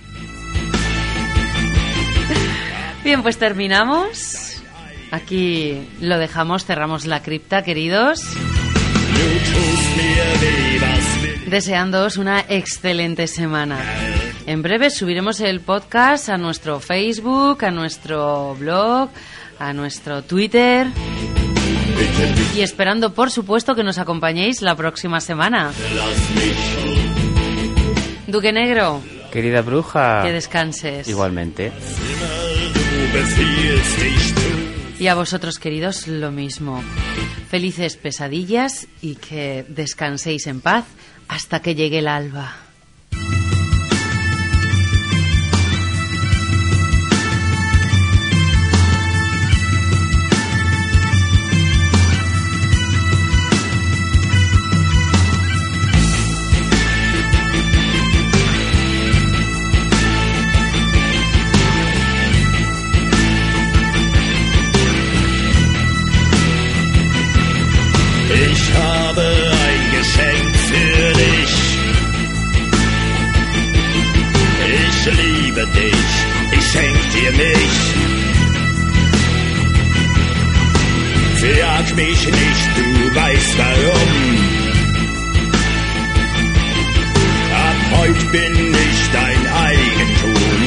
Bien, pues terminamos. Aquí lo dejamos, cerramos la cripta, queridos. Deseándoos una excelente semana. En breve subiremos el podcast a nuestro Facebook, a nuestro blog, a nuestro Twitter. Y esperando, por supuesto, que nos acompañéis la próxima semana. Duque Negro. Querida bruja. Que descanses. Igualmente. Y a vosotros, queridos, lo mismo. Felices pesadillas y que descanséis en paz hasta que llegue el alba. Ich habe ein Geschenk für dich. Ich liebe dich, ich schenk dir mich. Frag mich nicht, du weißt warum. Ab heute bin ich dein Eigentum.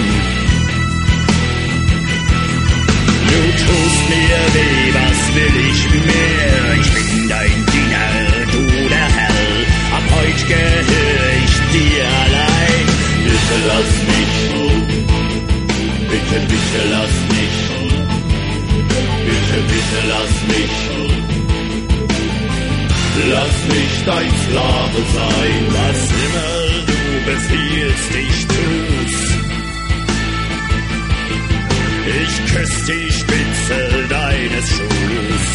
Du tust mir weh, was will ich mehr? Ich bin dein Diener, du der Herr. Ab heute gehöre ich dir allein. Bitte lass mich, bitte, bitte lass mich. Bitte, bitte lass mich. Lass mich dein Sklave sein. Was immer du befiehlst, ich tu's. Ich küss die Spitze deines Schuhs.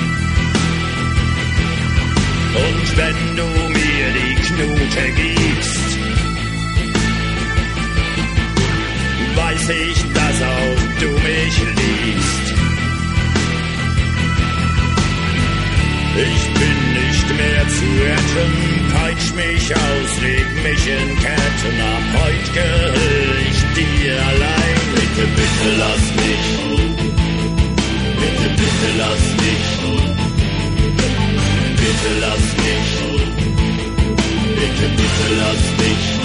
Und wenn du mir die Knute gibst, weiß ich, dass auch du mich liebst. Ich bin nicht mehr zu retten, peitsch mich aus, leg mich in Ketten. Ab heute gehöre ich dir allein. Bitte, bitte lass mich. Bitte, bitte lass mich. Bitte lass mich. Bitte, bitte lass mich.